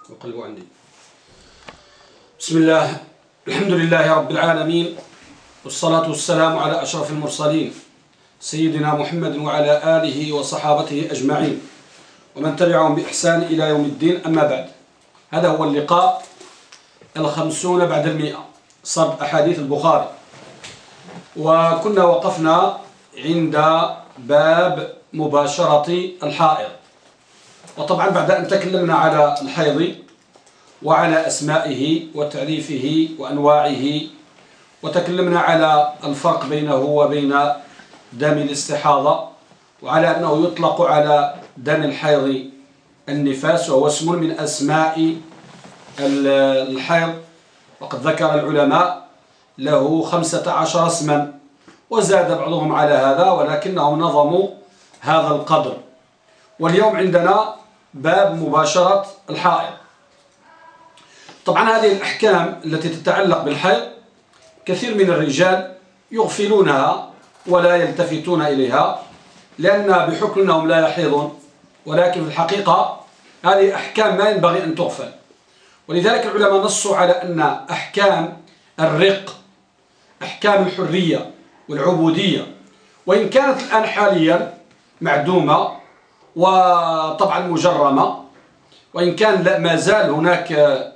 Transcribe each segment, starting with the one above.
وقلبوا عندي. بسم الله، الحمد لله رب العالمين، والصلاة والسلام على أشرف المرسلين سيدنا محمد وعلى آله وصحابته أجمعين ومن تبعهم بإحسان إلى يوم الدين. أما بعد، هذا هو اللقاء 50 بعد 100 صرف أحاديث البخاري، وكنا وقفنا عند باب مباشرة الحائض. وطبعا بعد أن تكلمنا على الحيض وعلى أسمائه وتعريفه وأنواعه، وتكلمنا على الفرق بينه وبين دم الاستحاضة، وعلى أنه يطلق على دم الحيض النفاس، وهو اسم من أسماء الحيض، وقد ذكر العلماء له 15 اسما، وزاد بعضهم على هذا ولكنهم نظموا هذا القدر. واليوم عندنا باب مباشرة الحائض. طبعا هذه الأحكام التي تتعلق بالحيض كثير من الرجال يغفلونها ولا يلتفتون إليها، لأن بحكم أنهم لا يحيضون، ولكن في الحقيقة هذه أحكام ما ينبغي أن تغفل. ولذلك العلماء نصوا على أن أحكام الرق، أحكام الحرية والعبودية، وإن كانت الآن حاليا معدومة وطبعا مجرمة، وإن كان ما زال هناك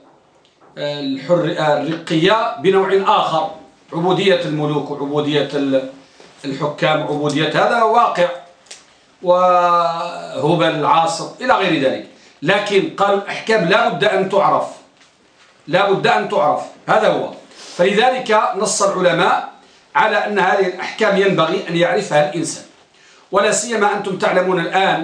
الرقية بنوع آخر، عبودية الملوك وعبودية الحكام وعبودية، هذا واقع، وهبل العاصر إلى غير ذلك. لكن قالوا الأحكام لا بد أن تعرف، لا بد أن تعرف، هذا هو. فلذلك نص العلماء على أن هذه الأحكام ينبغي أن يعرفها الإنسان، ولا سيما أنتم تعلمون الآن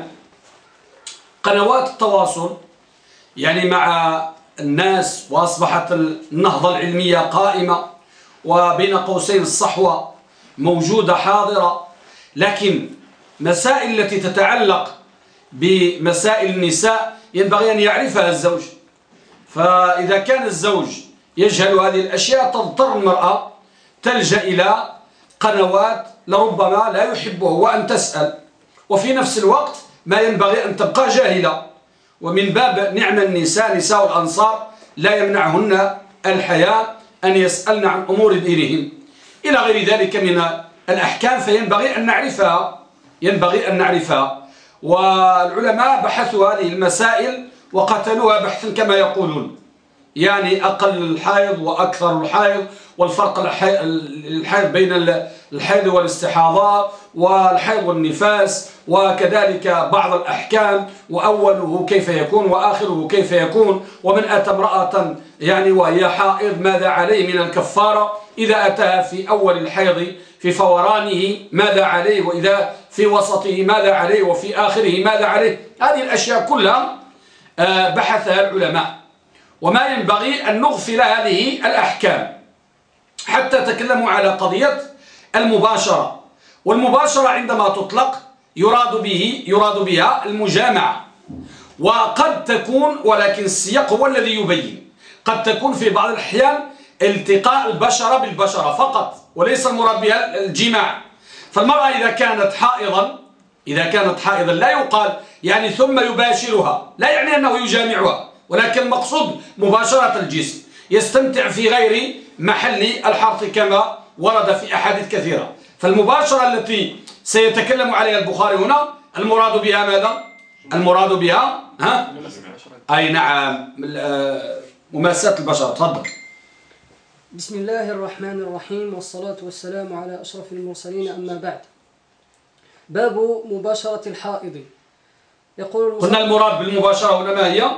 قنوات التواصل يعني مع الناس، وأصبحت النهضة العلمية قائمة، وبين قوسين الصحوة موجودة حاضرة، لكن مسائل التي تتعلق بمسائل النساء ينبغي أن يعرفها الزوج. فإذا كان الزوج يجهل هذه الأشياء تضطر المرأة تلجأ إلى قنوات لربما لا يحبه وأن تسأل، وفي نفس الوقت ما ينبغي أن تبقى جاهلة. ومن باب نعم النساء، نساء الأنصار لا يمنعهن الحياء أن يسألن عن أمور دينهن إلى غير ذلك من الأحكام، فينبغي أن نعرفها، ينبغي أن نعرفها. والعلماء بحثوا هذه المسائل وقتلوها بحثا كما يقولون، يعني أقل الحيض وأكثر الحيض، والفرق الحيض بين الحيض والاستحاضة، والحيض والنفاس، وكذلك بعض الأحكام، وأوله كيف يكون وآخره كيف يكون، ومن أتى امرأة يعني وهي حائض ماذا عليه من الكفارة، إذا أتاها في أول الحيض في فورانه ماذا عليه، وإذا في وسطه ماذا عليه، وفي آخره ماذا عليه. هذه الأشياء كلها بحثها العلماء، وما ينبغي أن نغفل هذه الأحكام. حتى تكلموا على قضية المباشرة، والمباشرة عندما تطلق يراد بها المجامعة، وقد تكون، ولكن السياق هو الذي يبين، قد تكون في بعض الأحيان التقاء البشرة بالبشرة فقط، وليس المراد بها الجماع. فالمرأة إذا كانت حائضا لا يقال يعني ثم يباشرها، لا يعني أنه يجامعها، ولكن المقصود مباشرة الجسم، يستمتع في غير محل الحرث كما ورد في أحاديث كثيرة. فالمباشرة التي سيتكلم عليها البخاري هنا المراد بها ماذا؟ المراد بها أي نعم مماساة البشرة. تفضل. بسم الله الرحمن الرحيم، والصلاة والسلام على أشرف المرسلين. أما بعد، باب مباشرة الحائض. يقول قلنا المراد بالمباشرة هنا ما هي؟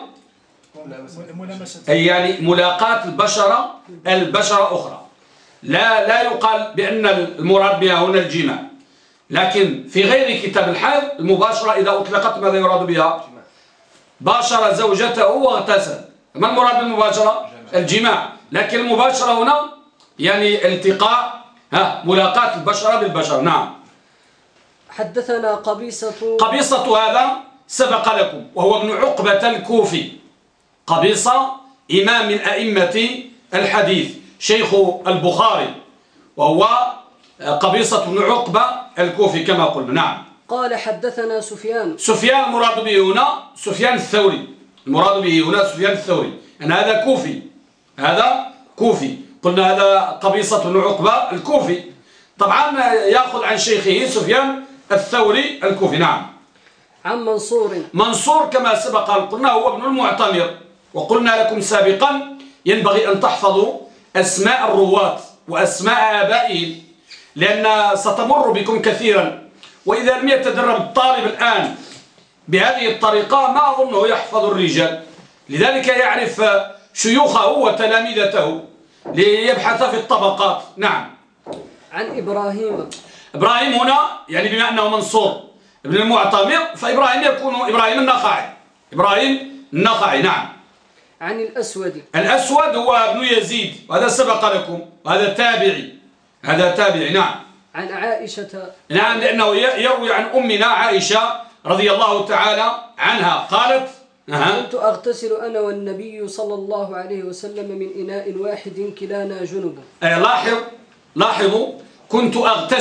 أي يعني ملاقاة البشرة أخرى. لا يقال بأن المراد بها هنا الجماع، لكن في غير كتاب الحيض المباشرة إذا أطلقت ماذا يراد بها؟ باشر زوجته واغتسل، ما المراد بالمباشرة؟ الجماع. لكن المباشرة هنا يعني التقاء، ملاقاة البشرة بالبشر. نعم. حدثنا قبيصة هذا سبق لكم، وهو ابن عقبة الكوفي. قبيصة إمام من أئمة الحديث، شيخ البخاري، وهو قبيصة بن عقبة الكوفي كما قلنا. نعم. قال حدثنا سفيان المراد به هنا سفيان الثوري، المراد به هنا سفيان الثوري أن هذا كوفي، هذا كوفي. قلنا هذا قبيصة بن عقبة الكوفي، طبعا يأخذ عن شيخه سفيان الثوري الكوفي. نعم. عن منصور. منصور كما سبق أن قلنا هو ابن المعتمر، وقلنا لكم سابقا ينبغي أن تحفظوا أسماء الرواة وأسماء آبائهم، لأن ستمر بكم كثيرا، وإذا لم يتدرب الطالب الآن بهذه الطريقة ما أظنه يحفظ الرجال، لذلك يعرف شيوخه وتلامذته ليبحث في الطبقات. نعم. عن إبراهيم. إبراهيم هنا يعني بما أنه منصور ابن المعتمر فإبراهيم يكون إبراهيم النخعي، إبراهيم النخعي. نعم. عن الأسود. الأسود هو ابن يزيد، وهذا سبق لكم، وهذا تابعي، هذا تابعي. نعم. عن عائشة. نعم، لأنه يروي عن أمنا عائشة رضي الله تعالى عنها قالت: كنت أغتسل أنا والنبي صلى الله عليه وسلم من إناء واحد كلانا جنب. لاحظوا، كنت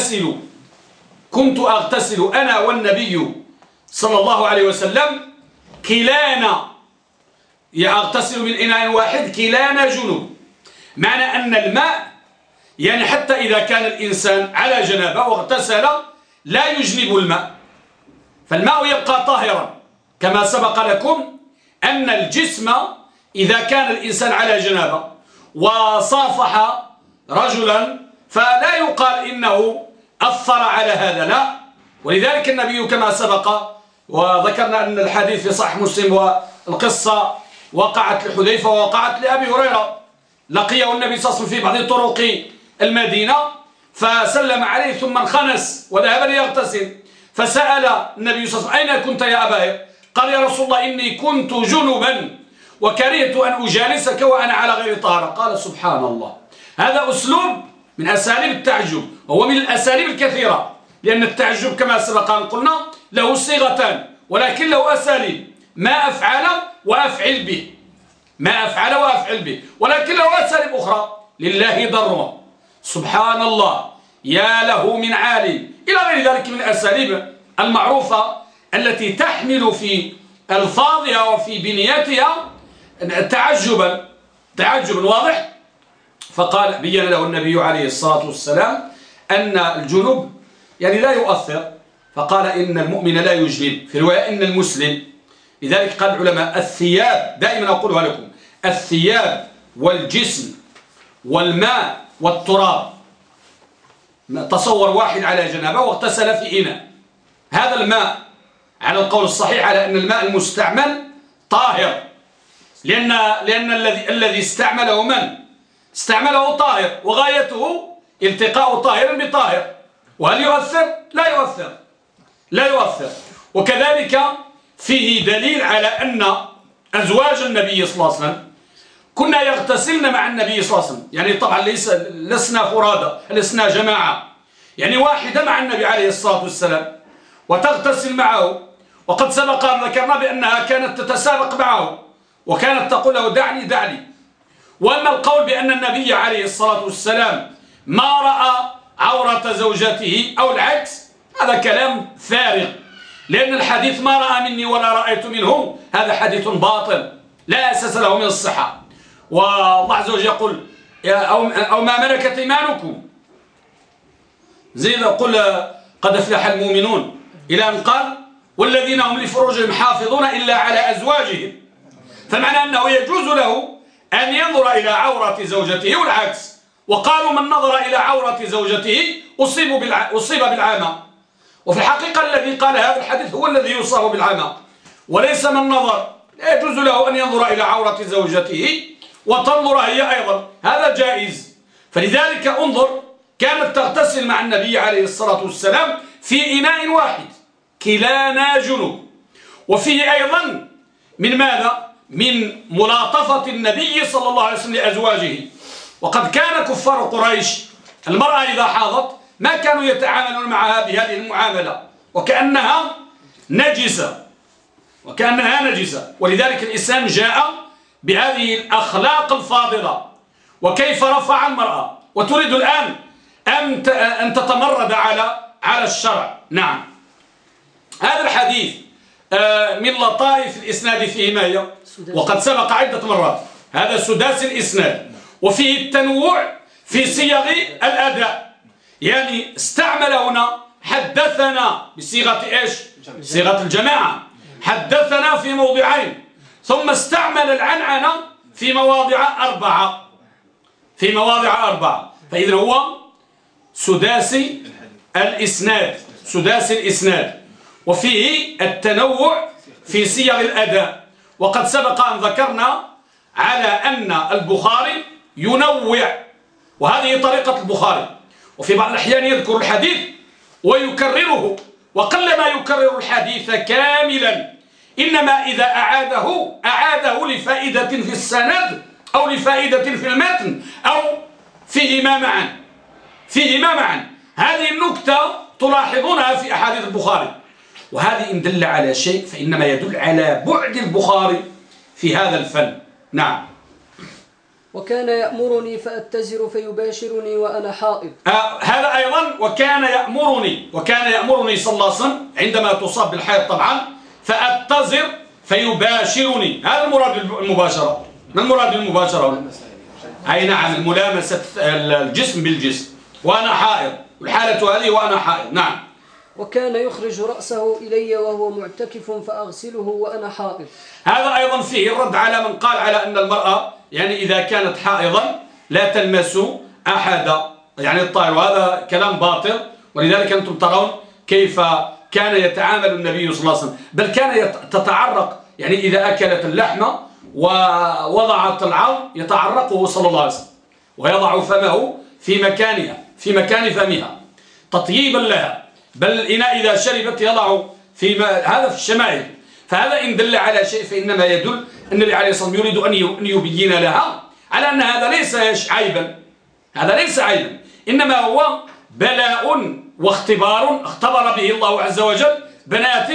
أغتسل أنا والنبي صلى الله عليه وسلم كلانا، يغتسل من إناء واحد كلانا جنب، معنى أن الماء يعني حتى إذا كان الإنسان على جنابه واغتسل لا يجنب الماء، فالماء يبقى طاهرا، كما سبق لكم أن الجسم إذا كان الإنسان على جنابه وصافح رجلا فلا يقال إنه أثر على هذا، لا. ولذلك النبي كما سبق وذكرنا أن الحديث في صحيح مسلم، والقصة وقعت لحذيفة ووقعت لأبي هريرة، لقيه النبي صلى الله عليه وسلم في بعض طرق المدينة فسلم عليه ثم انخنس وذهب ليغتسل، فسأل النبي صلى الله عليه وسلم: أين كنت يا أبا؟ قال: يا رسول الله إني كنت جنبا وكرهت أن أجالسك وأنا على غير طهارة. قال: سبحان الله، هذا أسلوب من أساليب التعجب، وهو من الأساليب الكثيرة، لأن التعجب كما سبق أن قلنا له صيغتان ولكن له أساليب: ما أفعل وأفعل به، ما أفعل وأفعل به، ولكن له أساليب أخرى: لله ضره، سبحان الله، يا له من عالم، إلى غير ذلك من الأساليب المعروفة التي تحمل في ألفاظها وفي بنيتها تعجبا واضح. فقال بين له النبي عليه الصلاة والسلام أن الجنوب يعني لا يؤثر، فقال: إن المؤمن لا يجنب، في رواية إن المسلم. لذلك قال العلماء: الثياب، دائما أقولها لكم، الثياب والجسم والماء والتراب. تصور واحد على جنابه واغتسل في إناء، هذا الماء على القول الصحيح على أن الماء المستعمل طاهر، لأن الذي استعمله من؟ استعمله طاهر، وغايته التقاء طاهر بطاهر. وهل يؤثر؟ لا يؤثر. وكذلك فيه دليل على أن أزواج النبي صلى الله عليه وسلم كنا يغتسلن مع النبي صلى الله عليه وسلم، يعني طبعا لسنا فرادى، لسنا جماعة، يعني واحدة مع النبي عليه الصلاة والسلام وتغتسل معه. وقد سبق أن ذكرنا بأنها كانت تتسابق معه وكانت تقول له: دعني دعني. وأما القول بأن النبي عليه الصلاة والسلام ما رأى عورة زوجته أو العكس، هذا كلام فارغ، لأن الحديث ما رأى مني ولا رأيت منه هذا حديث باطل لا أساس له من الصحة. والله عز وجل يقول: أو ما ملكت إيمانكم، زيد قل قد أفلح المؤمنون، إلى أن قال: والذين هم لفروجهم حافظون إلا على أزواجهم. فمعنى أنه يجوز له أن ينظر إلى عورة زوجته والعكس، وقالوا: من نظر إلى عورة زوجته أصيب بالعامة. وفي الحقيقة الذي قال هذا الحديث هو الذي يصاب بالعامة، وليس من نظر. لا يجوز له أن ينظر إلى عورة زوجته وتنظر هي أيضا، هذا جائز. فلذلك انظر، كانت تغتسل مع النبي عليه الصلاة والسلام في إناء واحد كلانا جنوب. وفيه أيضا من ماذا؟ من ملاطفة النبي صلى الله عليه وسلم لأزواجه. وقد كان كفار قريش المرأة إذا حاضت ما كانوا يتعاملون معها بهذه المعاملة، وكأنها نجسة، ولذلك الإسلام جاء بهذه الأخلاق الفاضلة. وكيف رفع المرأة وتريد الآن أن تتمرد على الشرع. نعم. هذا الحديث من لطائف الإسناد فيه ما هي؟ وقد سبق عدة مرات هذا سداسي الإسناد، وفيه التنوع في صيغ الأداء. يعني استعمل هنا حدثنا بصيغة إيش؟ صيغة الجماعة. حدثنا في موضعين، ثم استعمل العنعنة في مواضع أربعة. في مواضع أربعة. فإذا هو سداسي الإسناد، سداسي الإسناد، وفيه التنوع في صيغ الأداء. وقد سبق أن ذكرنا على أن البخاري ينوع، وهذه طريقة البخاري. وفي بعض الأحيان يذكر الحديث ويكرره، وقلما يكرر الحديث كاملا، إنما إذا أعاده لفائدة في السند أو لفائدة في المتن أو فيهما معا، فيهما معا. هذه النكتة تلاحظونها في أحاديث البخاري، وهذه إن دل على شيء فإنما يدل على بعد البخاري في هذا الفن. نعم. وكان يأمرني فأتزر فيباشرني وأنا حائض. هذا أيضا وكان يأمرني صلى الله عليه وسلم عندما تصاب بالحيض طبعا فأتزر فيباشرني. هذا المراد المباشرة. ما المراد بالمباشرة؟ أي نعم، الملامسة الجسم بالجسم وأنا حائض، الحالة هذه وأنا حائض. نعم. وكان يخرج رأسه إلي وهو معتكف فأغسله وأنا حائض. هذا أيضا فيه الرد على من قال على أن المرأة يعني إذا كانت حائضا لا تلمس أحدا، يعني الطاهر، وهذا كلام باطل. ولذلك أنتم ترون كيف كان يتعامل النبي صلى الله عليه وسلم، بل كان تتعرق، يعني إذا أكلت اللحمة ووضعت العظم يتعرقه صلى الله عليه وسلم ويضع فمه في مكانها، في مكان فمها تطييبا لها. بل الإناء إذا شربت يضع هذا في الشمائل. فهذا إن دل على شيء فإنما يدل النبي عليه الصلاة والسلام يريد أن يبين لها على أن هذا ليس عيبا، هذا ليس عيبا، إنما هو بلاء واختبار اختبر به الله عز وجل بنات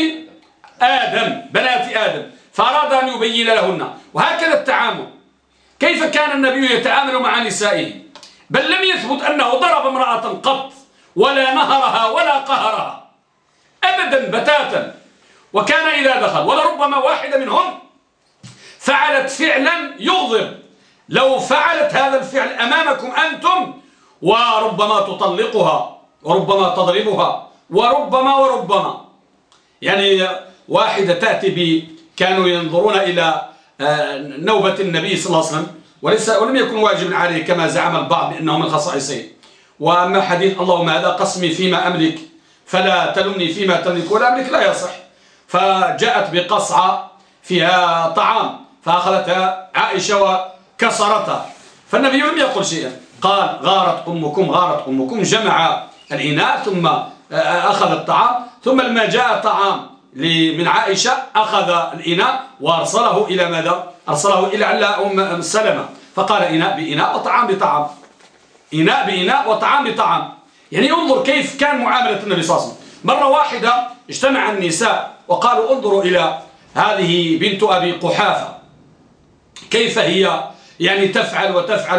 آدم، فأراد أن يبين لهن. وهكذا التعامل. كيف كان النبي يتعامل مع نسائه؟ بل لم يثبت أنه ضرب امرأة قط ولا نهرها ولا قهرها أبدا بتاتا. وكان إذا دخل ولربما واحدة منهم فعلت فعلا يغضب، لو فعلت هذا الفعل أمامكم أنتم وربما تطلقها وربما تضربها وربما يعني واحدة تأتي كانوا ينظرون إلى نوبة النبي صلى الله عليه وسلم ولم يكن واجب عليه كما زعم البعض بأنه من خصائصه. وأما حديث اللهم هذا قسمي فيما أملك فلا تلمني فيما تملك ولا أملك لا يصح. فجاءت بقصعة فيها طعام فأخذتها عائشة وكسرتها، فالنبي لم يقل شيئا، قال غارت أمكم، جمع الإناء ثم أخذ الطعام، ثم لما جاء طعام من عائشة أخذ الإناء وأرسله إلى ماذا؟ أرسله إلى أم سلمة، فقال إناء بإناء وطعام بطعام، إناء بإناء وطعام بطعام. يعني انظر كيف كان معاملة النبي صلى الله عليه وسلم. مرة واحدة اجتمع النساء وقالوا انظروا إلى هذه بنت أبي قحافة كيف هي يعني تفعل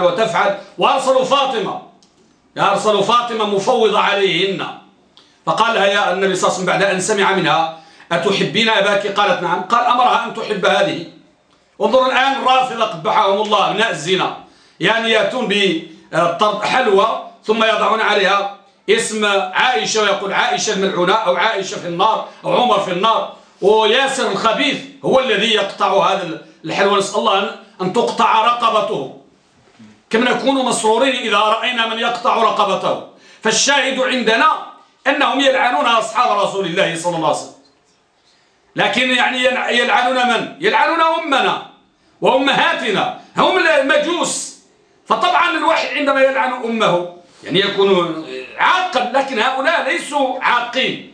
وأرسلوا فاطمة مفوضة عليهن. فقال لها يا النبي صلى الله عليه وسلم بعد أن سمع منها أتحبين أباك؟ قالت نعم. قال أمرها أن تحب هذه. وانظروا الآن الرافضة قبحهم الله أبناء الزنا، يعني يأتون بحلوى ثم يضعون عليها اسم عائشة ويقول عائشة الملعونة أو عائشة في النار أو عمر في النار، وياسر الخبيث هو الذي يقطع هذا الحلوى، نسأل الله أن تقطع رقبته، كما نكون مسرورين إذا رأينا من يقطع رقبته. فالشاهد عندنا أنهم يلعنون أصحاب رسول الله صلى الله عليه وسلم، لكن يعني يلعنون من؟ يلعنون أمنا وأمهاتنا، هم المجوس. فطبعا الواحد عندما يلعن أمه يعني يكون عاقا، لكن هؤلاء ليسوا عاقين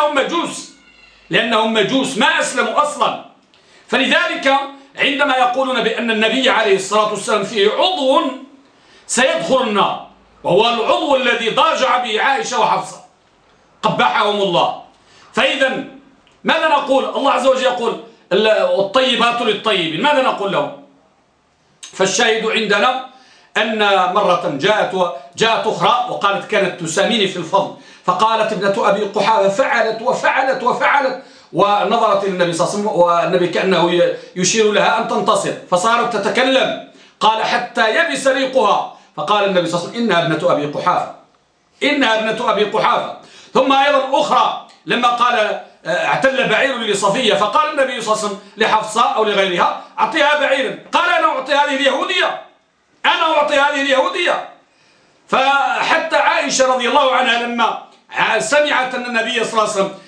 لأنهم مجوس ما أسلموا أصلا. فلذلك عندما يقولون بأن النبي عليه الصلاة والسلام فيه عضو سيدخل النار، وهو العضو الذي ضاجع به عائشة وحفصة قبحهم الله، فإذا ماذا نقول؟ الله عز وجل يقول الطيبات للطيبين، ماذا نقول لهم؟ فالشاهد عندنا أن مرة جاءت أخرى وقالت كانت تساميني في الفضل، فقالت ابنة أبي قحافة فعلت ونظرت إلى النبي صلى الله عليه وسلم والنبي كأنه يشير لها أن تنتصر، فصارت تتكلم. قال حتى يبس ريقها، فقال النبي صلى الله عليه وسلم إنها ابنة أبي قحافة، إنها ابنة أبي قحافة. ثم أيضا أخرى لما قال اعتل بعير لصفية، فقال النبي صلى الله عليه وسلم لحفصة أو لغيرها أعطيها بعيرا، قال أنا أعطي هذه اليهودية، أنا أعطي هذه اليهودية. فحتى عائشة رضي الله عنها لما سمعت أن النبي صلى الله عليه وسلم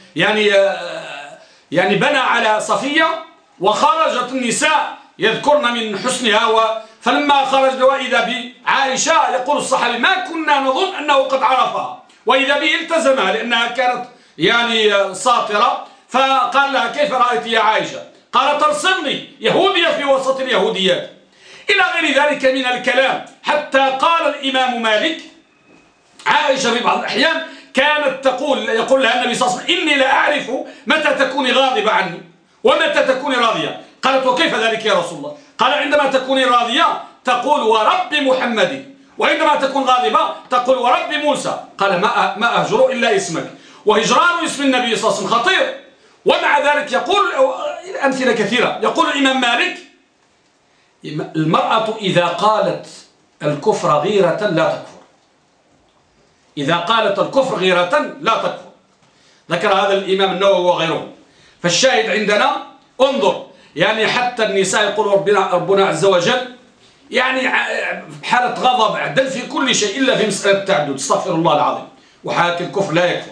يعني بنى على صفية وخرجت النساء يذكرن من حسنها، فلما خرج وإذا بعائشة يقول الصحابي ما كنا نظن أنه قد عرفها، وإذا به التزمها لأنها كانت يعني ساطرة. فقال لها كيف رأيت يا عائشة؟ قالت ترسمني يهودية في وسط اليهوديات، إلى غير ذلك من الكلام. حتى قال الإمام مالك عائشة في بعض الأحيان كانت يقول لها النبي صلى الله عليه وسلم إني لا أعرف متى تكوني غاضبة عني ومتى تكوني راضية. قالت وكيف ذلك يا رسول الله؟ قال عندما تكوني راضية تقول ورب محمد، وعندما تكون غاضبة تقول ورب موسى. قال ما أهجر إلا اسمك، وهجران اسم النبي صلى الله عليه وسلم خطير. ومع ذلك يقول أمثلة كثيرة، يقول الإمام مالك المرأة إذا قالت الكفر غيرة لا تكفر، إذا قالت الكفر غيرة لا تكفر. ذكر هذا الإمام النووي وغيره. فالشاهد عندنا انظر، يعني حتى النساء يقول ربنا عز وجل يعني حالة غضب عدل في كل شيء إلا في مسألة التعدد، استغفر الله العظيم، وحالة الكفر لا يكفر.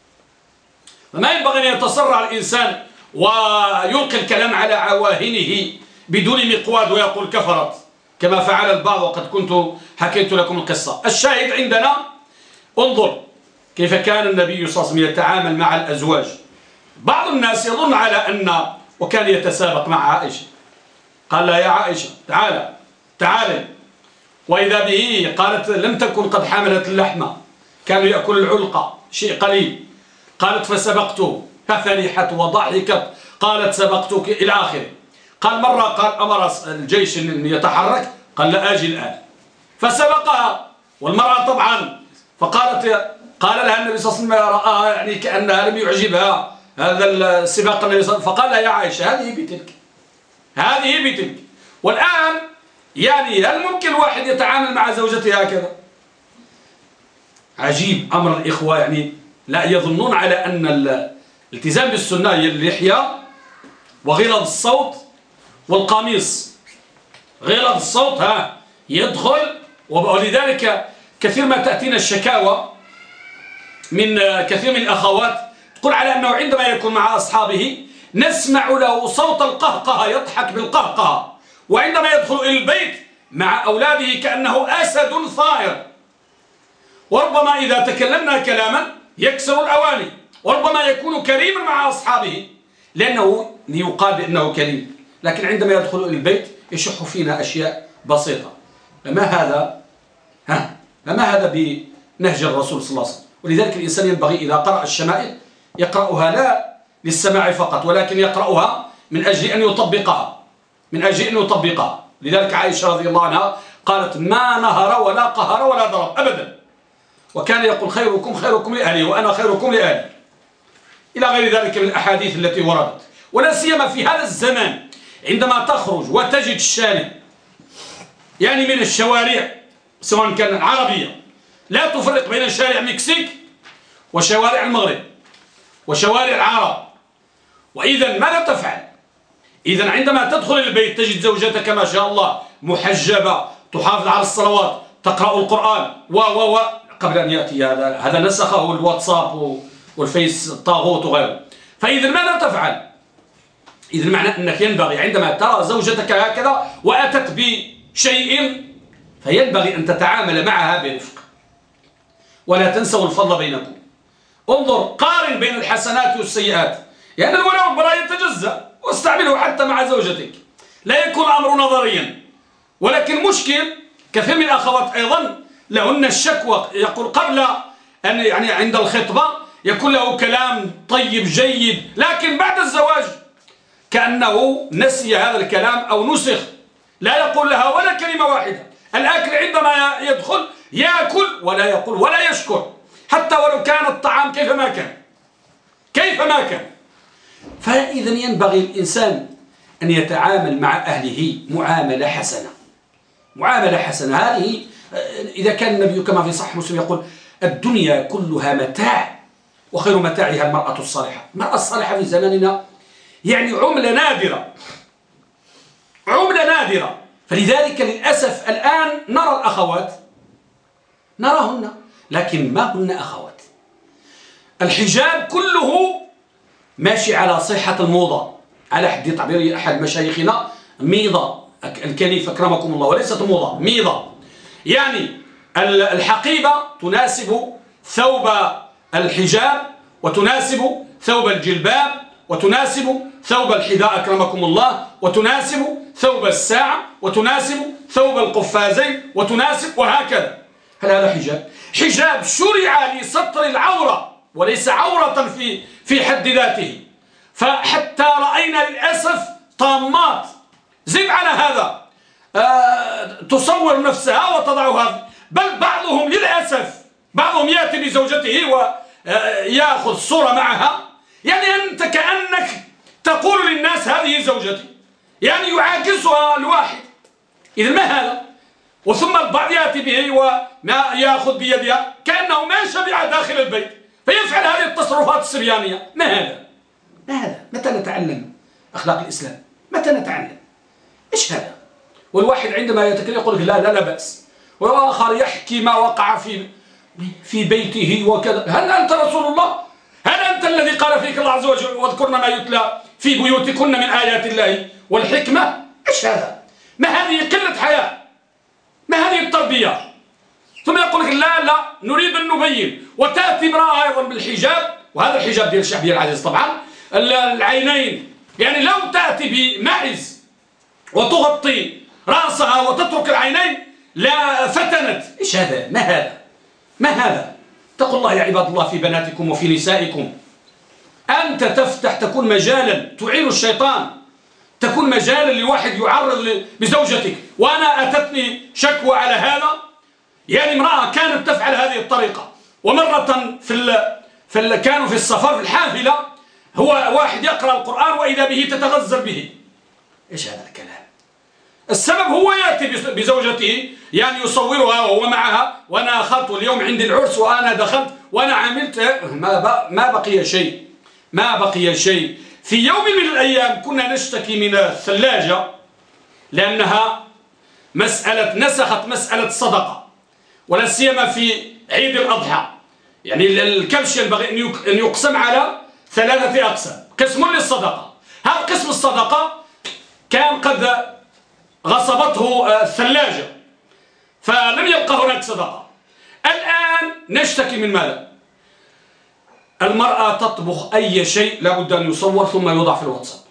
فما ينبغي أن يتسرع الإنسان ويلقي الكلام على عواهنه بدون مقواد ويقول كفرت كما فعل البعض، وقد كنت حكيت لكم القصة. الشاهد عندنا انظر كيف كان النبي صلى الله عليه وسلم يتعامل مع الأزواج. بعض الناس يظن على أن وكان يتسابق مع عائشة، قال لها يا عائشة تعالي، وإذا به قالت لم تكن قد حملت اللحمة، كانوا يأكل العلقة شيء قليل. قالت فسبقته، ففرحت وضحكت، قالت سبقتك إلى آخره. قال مرة قال أمر الجيش أن يتحرك، قال لا آجي الآن، فسبقها والمرأة طبعا، قال لها النبي صلى الله عليه وسلم رآها يعني كأنها لم يعجبها هذا السباق النبي صلى الله عليه وسلم، فقال لها يا عائشة هذه بتلك. والآن يعني هل ممكن الواحد يتعامل مع زوجته هكذا؟ عجيب أمر الإخوة، يعني لا يظنون على أن الالتزام بالسنة هي اللحية وغلظ الصوت والقميص. غلظ الصوت يدخل، ولذلك كثير ما تأتينا الشكاوى من كثير من الأخوات تقول على أنه عندما يكون مع أصحابه نسمع له صوت القهقه، يضحك بالقهقه، وعندما يدخل إلى البيت مع أولاده كأنه أسد ثائر، وربما إذا تكلمنا كلاما يكسر الأواني، وربما يكون كريما مع أصحابه لأنه ليقال بأنه كريم، لكن عندما يدخل إلى البيت يشح فينا أشياء بسيطة. فما هذا بنهج الرسول صلى الله عليه وسلم. ولذلك الإنسان ينبغي إذا قرأ الشمائل يقرأها لا للسماع فقط، ولكن يقرأها من أجل أن يطبقها. لذلك عائشة رضي الله عنها قالت ما نهر ولا قهر ولا ضرب أبدا، وكان يقول خيركم لأهله وأنا خيركم لأهلي، إلى غير ذلك من الأحاديث التي وردت. ولا سيما في هذا الزمان عندما تخرج وتجد الشارع يعني من الشوارع سواء كانت عربية، لا تفرق بين شارع مكسيك وشوارع المغرب وشوارع العرب. وإذا ماذا تفعل؟ إذا عندما تدخل البيت تجد زوجتك ما شاء الله محجبة، تحافظ على الصلوات، تقرأ القرآن قبل أن يأتي هذا نسخه الواتساب والفيس الطاغوت وغيره. فإذا ماذا تفعل؟ إذا معنى أنك ينبغي عندما ترى زوجتك هكذا وأتت بشيء فينبغي أن تتعامل معها برفق، ولا تنسوا الفضل بينكم. انظر قارن بين الحسنات والسيئات، لأن الولاء والبراء يتجزأ، واستعمله حتى مع زوجتك، لا يكون الأمر نظريا. ولكن مشكل كثير من الأخوات أيضا لهن الشكوى، يقول قبل أن يعني عند الخطبة يكون له كلام طيب جيد، لكن بعد الزواج كأنه نسي هذا الكلام أو نسخ، لا يقول لها ولا كلمة واحدة. الأكل عندما يدخل يأكل ولا يقول ولا يشكر، حتى ولو كان الطعام كيفما كان. فإذا ينبغي الإنسان أن يتعامل مع أهله معاملة حسنة. معاملة حسنة هذه إذا كان النبي كما في صحيح مسلم يقول الدنيا كلها متاع وخير متاعها المرأة الصالحة. المرأة الصالحة في زماننا يعني عملة نادرة، عملة نادرة. فلذلك للأسف الآن نرى الأخوات، نراهن لكن ما هن أخوات. الحجاب كله ماشي على صحة الموضة، على حد تعبير أحد مشايخنا ميضة الكنيف أكرمكم الله، وليست موضة، ميضة. يعني الحقيبة تناسب ثوب الحجاب وتناسب ثوب الجلباب وتناسب ثوب الحذاء أكرمكم الله وتناسب ثوب الساعة وتناسب ثوب القفازين وتناسب وهكذا. هل هذا حجاب؟ حجاب شرع لستر العورة وليس عورة في حد ذاته. فحتى رأينا للأسف طامات زد على هذا تصور نفسها وتضعها، بل بعضهم للأسف بعضهم يأتي بزوجته ويأخذ صورة معها، يعني أنت كأنك تقول للناس هذه زوجتي، يعني يعاكسها الواحد. إذا ما هذا؟ وثم البعض يأتي به وما يأخذ بيدها كأنه ما شبع داخل البيت فيفعل هذه التصرفات الصبيانية. ما هذا؟ ما هذا؟ متى نتعلم أخلاق الإسلام؟ متى نتعلم؟ إيش هذا؟ والواحد عندما يتكلم يقول لا بأس، والآخر يحكي ما وقع في بيته وكذا. هل أنت رسول الله؟ هل أنت الذي قال فيك الله عز وجل واذكرن ما يتلى في بيوتكن من آيات الله والحكمة؟ إيش هذا؟ ما هذه قلة حياة؟ ما هذه التربية؟ ثم يقول لك لا نريد أن نبين. وتأتي امرأة أيضا بالحجاب، وهذا الحجاب ديال الشعبية العزيز طبعا، العينين، يعني لو تأتي بماعز وتغطي رأسها وتترك العينين لا فتنت. إيش هذا؟ ما هذا؟ ما هذا؟ اتقوا الله يا عباد الله في بناتكم وفي نسائكم. أنت تكون مجالا تعين الشيطان، تكون مجالا لواحد يعرض بزوجتك. وأنا أتتني شكوى على هذا، يعني امرأة كانت تفعل هذه الطريقة. ومرة كانوا في السفر في الحافلة، هو واحد يقرأ القرآن وإذا به تتغزل به. إيش هذا الكلام؟ السبب هو يأتي بزوجته، يعني يصورها وهو معها، وأنا أخذت اليوم عندي العرس وأنا دخلت وأنا عملت ما بقي شيء، ما بقي شيء. في يوم من الأيام كنا نشتكي من الثلاجة لأنها نسخت مسألة الصدقة، ولا سيما في عيد الأضحى. يعني الكبش ينبغي أن يقسم على 3 أقسام، قسم للصدقة. هذا قسم الصدقة كان قد غصبته الثلاجة فلم يبقى هناك صدقة. الآن نشتكي من ماذا؟ المرأة تطبخ أي شيء لابد أن يصور ثم يوضع في الواتساب.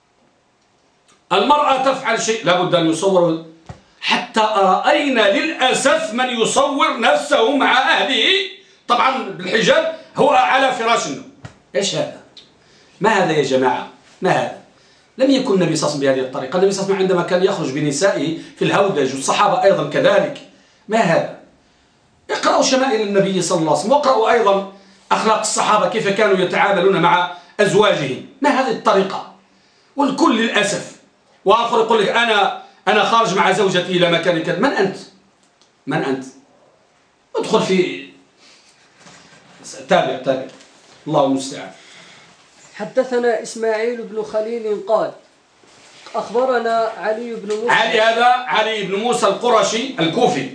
المرأة تفعل شيء لابد أن يصور، حتى رأينا للأسف من يصور نفسه مع أهله طبعا بالحجاب هو على فراش النوم. إيش هذا؟ ما هذا يا جماعة؟ ما هذا؟ لم يكن النبي صلى الله عليه وسلم بهذه الطريقة. النبي صلى الله عليه وسلم عندما كان يخرج بنسائه في الهودج والصحابة أيضا كذلك. ما هذا؟ اقرأوا شمائل النبي صلى الله عليه وسلم، واقرأوا أيضا أخلاق الصحابة كيف كانوا يتعاملون مع أزواجهم. ما هذه الطريقة؟ والكل للأسف. وآخر يقول لك أنا خارج مع زوجتي إلى مكان كذا. من أنت؟ من أنت؟ ادخل في تابع الله المستعان. حدثنا إسماعيل بن خليل قال أخبرنا علي بن موسى. علي بن موسى القرشي الكوفي،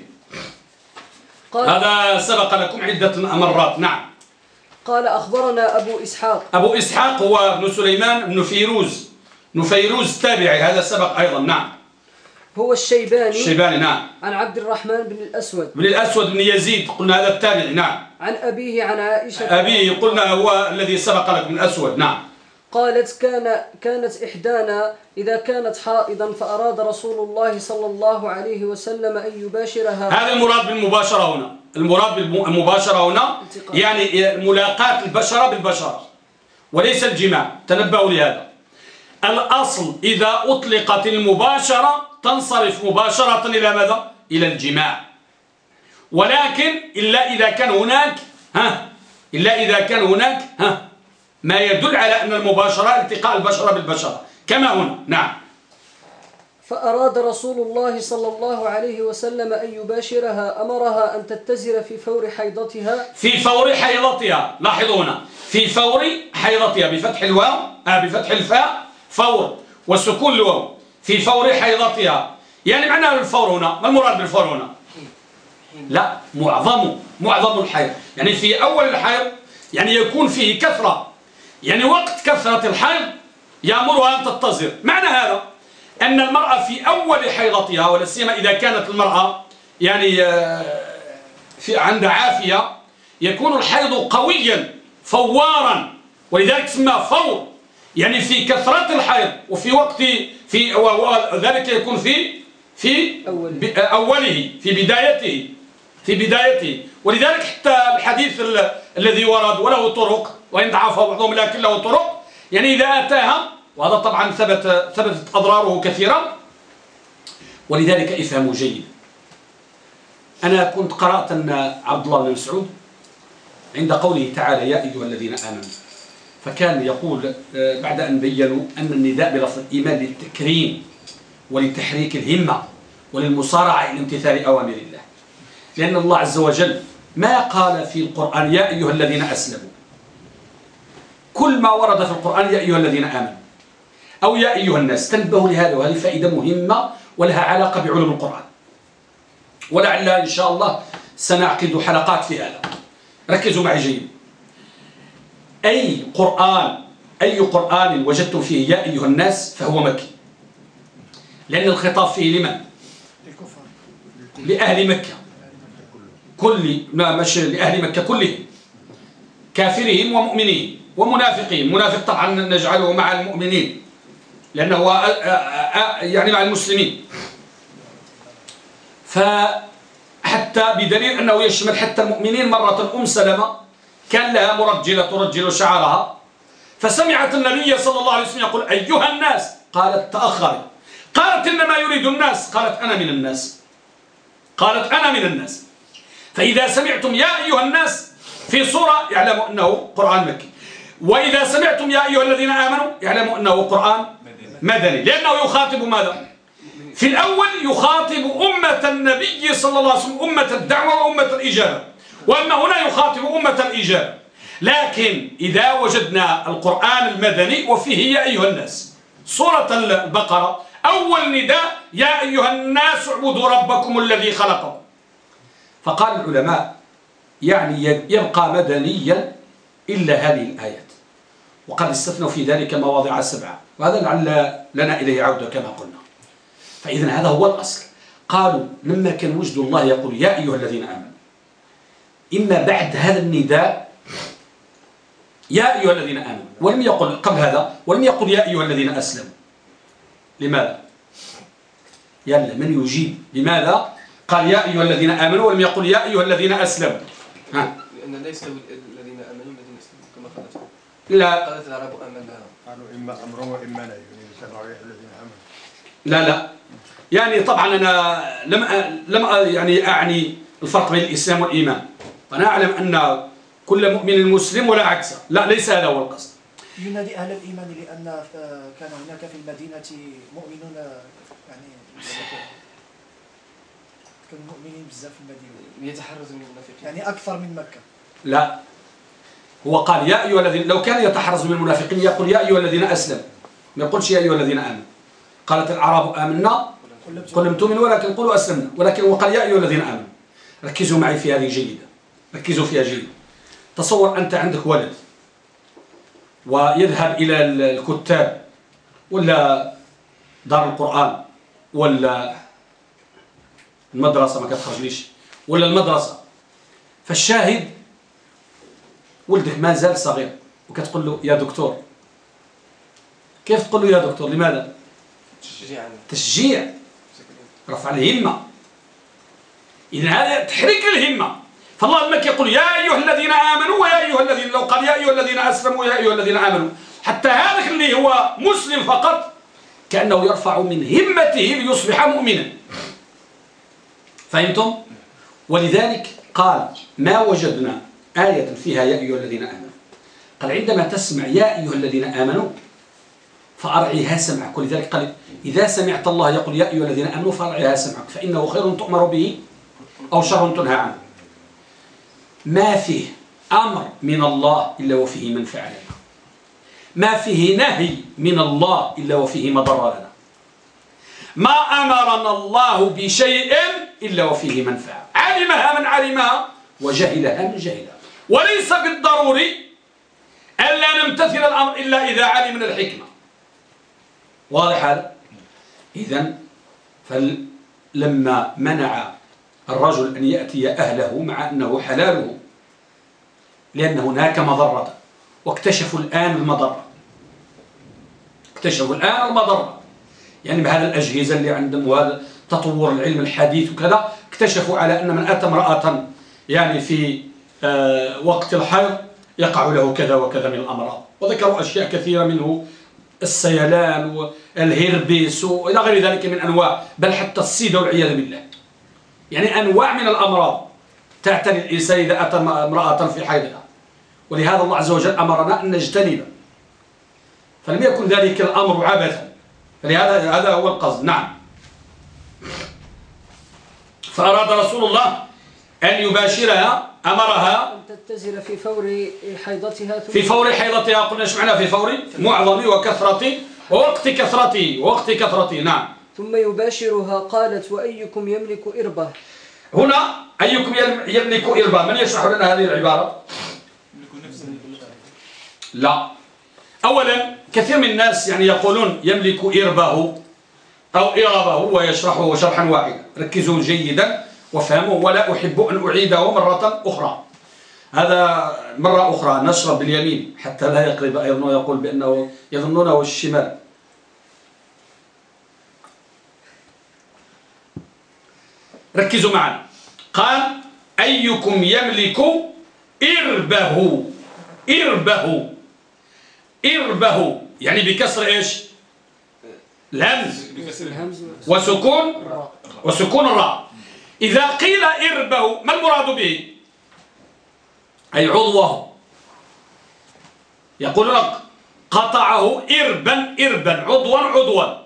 هذا سبق لكم عدة مرات. نعم. قال أخبرنا أبو إسحاق هو ابن سليمان بن فيروز التابعي، هذا سبق أيضا. نعم. هو الشيباني. نعم. عن عبد الرحمن بن الأسود بن يزيد، قلنا هذا التابعي. نعم. عن أبيه عن عائشة. أبيه قلنا هو الذي سبق لكم الأسود. نعم. قالت كانت إحدانا إذا كانت حائضا فأراد رسول الله صلى الله عليه وسلم أن يباشرها. هذا المراد بالمباشرة هنا. المراد بالمباشرة هنا يعني ملاقاة البشرة بالبشرة وليس الجماع. تنبهوا لهذا. الأصل إذا أطلقت المباشرة تنصرف مباشرة إلى ماذا؟ إلى الجماع. ولكن إلا إذا كان هناك ما يدل على أن المباشرة التقاء البشرة بالبشرة كما هنا. نعم. فأراد رسول الله صلى الله عليه وسلم أن يباشرها، أمرها أن تتزر في فور حيضتها. في فور حيضتها، لاحظوا هنا في فور حيضتها بفتح الواو بفتح الفاء فور وسكون الواو في فور حيضتها. يعني معناه الفور هنا ما المراد بالفور هنا؟ لا، معظم الحيض، يعني في أول الحيض يعني يكون فيه كثرة، يعني وقت كثرة الحيض يأمرها أن تتزر. معنى هذا أن المرأة في أول حيضتها، ولا سيما إذا كانت المرأة يعني عند عافية، يكون الحيض قويا فوارا، ولذلك سمى فور، يعني في كثرة الحيض وفي وقت ذلك يكون في أوله في بدايته. ولذلك حتى الحديث الذي ورد وله طرق وإن ضعف بعضهم لكن له طرق، يعني إذا أتاها، وهذا طبعا ثبتت أضراره كثيرا. ولذلك افهموا جيد، أنا كنت قرأت أن عبد الله بن مسعود عند قوله تعالى يا أيها الذين آمنوا، فكان يقول بعد أن بيّنوا أن النداء بلفظ الإيمان للتكريم ولتحريك الهمة وللمصارعة إلى امتثال أوامر الله، لأن الله عز وجل ما قال في القرآن يا أيها الذين أسلموا، كل ما ورد في القرآن يا أيها الذين آمنوا أو يا أيها الناس. تنبهوا لهذا، وهذه فائدة مهمة ولها علاقة بعلوم القرآن، ولعل إن شاء الله سنعقد حلقات في هذا. ركزوا معي جيد. أي قرآن وجدتم فيه يا أيها الناس فهو مكي، لأن الخطاب فيه لمن؟ لأهل مكة مش لأهل مكة كلهم، كافرهم ومؤمنين ومنافقين. منافق طبعا نجعله مع المؤمنين لأنه يعني مع المسلمين، فحتى بدليل أنه يشمل حتى المؤمنين. مرة سلمة كان لها مرجلة ترجل شعرها، فسمعت النبي صلى الله عليه وسلم يقول أيها الناس، قالت تأخرت، قالت إنما يريد الناس، قالت أنا من الناس. فإذا سمعتم يا أيها الناس في سورة يعلموا أنه قرآن مكي، وإذا سمعتم يا أيها الذين آمنوا يعلموا أنه قرآن مدني، لأنه يخاطب ماذا؟ في الأول يخاطب أمة النبي صلى الله عليه وسلم، أمة الدعوة وأمة الإجابة، وأما هنا يخاطب أمة الإجابة. لكن إذا وجدنا القرآن المدني وفيه يا أيها الناس، سورة البقرة أول نداء يا أيها الناس اعبدوا ربكم الذي خلقكم. فقال العلماء يعني يبقى مدنيا إلا هذه الآيات، وقد استثنوا في ذلك مواضع 7، وهذا لعل لنا إليه عودة كما قلنا. فإذن هذا هو الأصل. قالوا لما كان وجد الله يقول يا أيها الذين آمنوا، إما بعد هذا النداء يا أيها الذين آمنوا، ولم يقل قبل هذا، ولم يقل يا أيها الذين أسلموا. لماذا؟ يلا من يجيب؟ لماذا قال يا أيها الذين آمنوا ولم يقل يا أيها الذين أسلموا؟ لأن لا يستوي الذين آمنوا الذين أسلموا كما قالت. لا، قالت العرب آمنا، قالوا إما أمر وإما لا، يعني الذين آمنوا. لا يعني طبعا أنا لم يعني أعني الفرق بين الإسلام والإيمان. أنا أعلم أن كل مؤمن مسلم ولا عكسه، لا ليس هذا هو القصد. ينادي أهل الإيمان لأن كان هناك في المدينة مؤمنون، يعني كانوا مؤمنين بزاف في المدينة، يتحرزوا من المنافقين، يعني أكثر من مكة. لا، هو قال يا أيها الذين، لو كان يتحرز من المنافقين يقول يا أيها الذين أسلموا، ما يقولش يا أيها الذين آمنوا. قالت الأعراب آمنا قل لم تؤمنوا ولكن قولوا أسلمنا، ولكن وقال يا أيها الذين آمنوا. ركزوا معي في هذه جيدة، ركزوا فيها جيدا. تصور أنت عندك ولد ويذهب إلى الكتاب ولا دار القرآن ولا المدرسة، ما كتخرجليش، ولا المدرسة، فالشاهد ولدك ما زال صغير وكتقول له يا دكتور. كيف تقول له يا دكتور؟ لماذا؟ تشجيع، رفع الهمة. إذن هذا تحريك الهمة. فالله المكي يقول يا أيها الذين آمنوا ويا أيها الذين، لو قال يا أيها الذين أسلموا ويا أيها الذين آمنوا، حتى هذا اللي هو مسلم فقط كأنه يرفع من همته ليصبح مؤمنا. فهمتم؟ ولذلك قال ما وجدنا آية فيها يا أيها الذين آمنوا. قال عندما تسمع يا أيها الذين آمنوا فأرعيها سمعك. ولذلك قال إذا سمعت الله يقول يا أيها الذين آمنوا فأرعيها سمعك فإنه خير تؤمر به أو شر تنهى عنه. ما فيه أمر من الله إلا وفيه منفعة لنا، ما فيه نهي من الله إلا وفيه مضرة لنا، ما أمرنا الله بشيء إلا وفيه منفعة، علمها من علمها وجهلها من جهلها. وليس بالضروري ألا نمتثل الأمر إلا إذا علمنا الحكمة. واضح هذا؟ إذن فلما منع الرجل أن يأتي أهله مع أنه حلاله لأن هناك مضرة، واكتشفوا الآن المضرة، اكتشفوا الآن المضرة، يعني بهذا الأجهزة اللي عندهم وهذا تطور العلم الحديث وكذا، اكتشفوا على أن من أتى امرأة يعني في وقت الحيض يقع له كذا وكذا من الأمراض، وذكروا أشياء كثيرة منه السيلان والهيربيس وإلى غير ذلك من أنواع، بل حتى السيدة والعياذ بالله، يعني أنواع من الأمراض تعتري الإنسان إذا أتى امرأة في حيضها. ولهذا الله عز وجل أمرنا أن نجتنب، فلم يكن ذلك الأمر عبثا، فلهذا هذا هو القصد. نعم. فأراد رسول الله أن يباشرها، أمرها أن تتزل في فور حيضتها، في فور حيضتها. قلنا ايش معنى في فور؟ معظم وكثرة ووقت كثرته. نعم. ثم يباشرها. قالت وأيكم يملك إربه. هنا أيكم يملك إربه، من يشرح لنا هذه العبارة؟ لا، أولا كثير من الناس يعني يقولون يملك إربه أو إربه ويشرحه شرحا واحدا. ركزوا جيدا وفهموا، ولا أحب أن أعيده مرة أخرى. هذا مرة أخرى نشرب باليمين حتى لا يقلب أيضا ويقول بأنه يظنونه الشمال. ركزوا معنا. قال أيكم يملك إربه. إربه يعني بكسر إيش؟ الهمز وسكون الراء. إذا قيل إربه ما المراد به؟ أي عضوه. يقول لك قطعه إربا عضوا.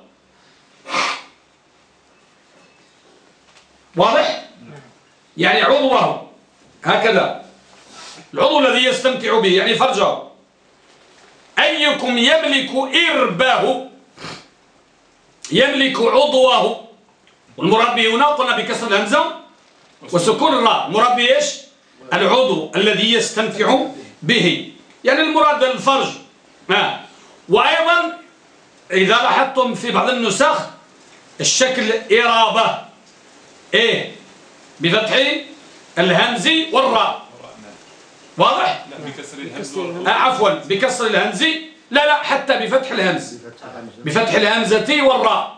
واضح؟ يعني عضوه هكذا، العضو الذي يستمتع به يعني فرجه. أيكم يملك إربه، يملك عضوه، والمراد به هنا قلنا بكسر الهمزة وسكون الراء. المراد به ايش؟ العضو الذي يستمتع به، يعني المراد الفرج. وأيضا إذا لاحظتم في بعض النسخ الشكل إرابة، بفتح الهمز والراء. واضح؟ لا بكسر الهمز عفوا بكسر الهمز، لا حتى بفتح الهمز، بفتح الهمزة والراء.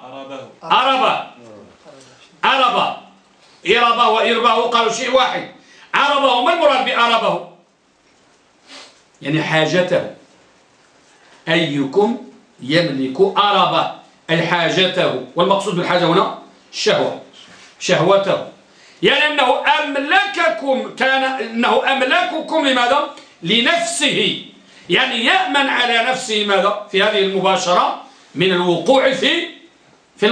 أربة إربة وإربه قالوا شيء واحد. عربه ما المراد بأربه؟ يعني حاجته. أيكم يملك أربه أي حاجته، والمقصود بالحاجة هنا الشهوة، شهوته، يعني أنه أملككم لماذا؟ لنفسه، يعني يأمن على نفسه ماذا؟ في هذه المباشرة من الوقوع في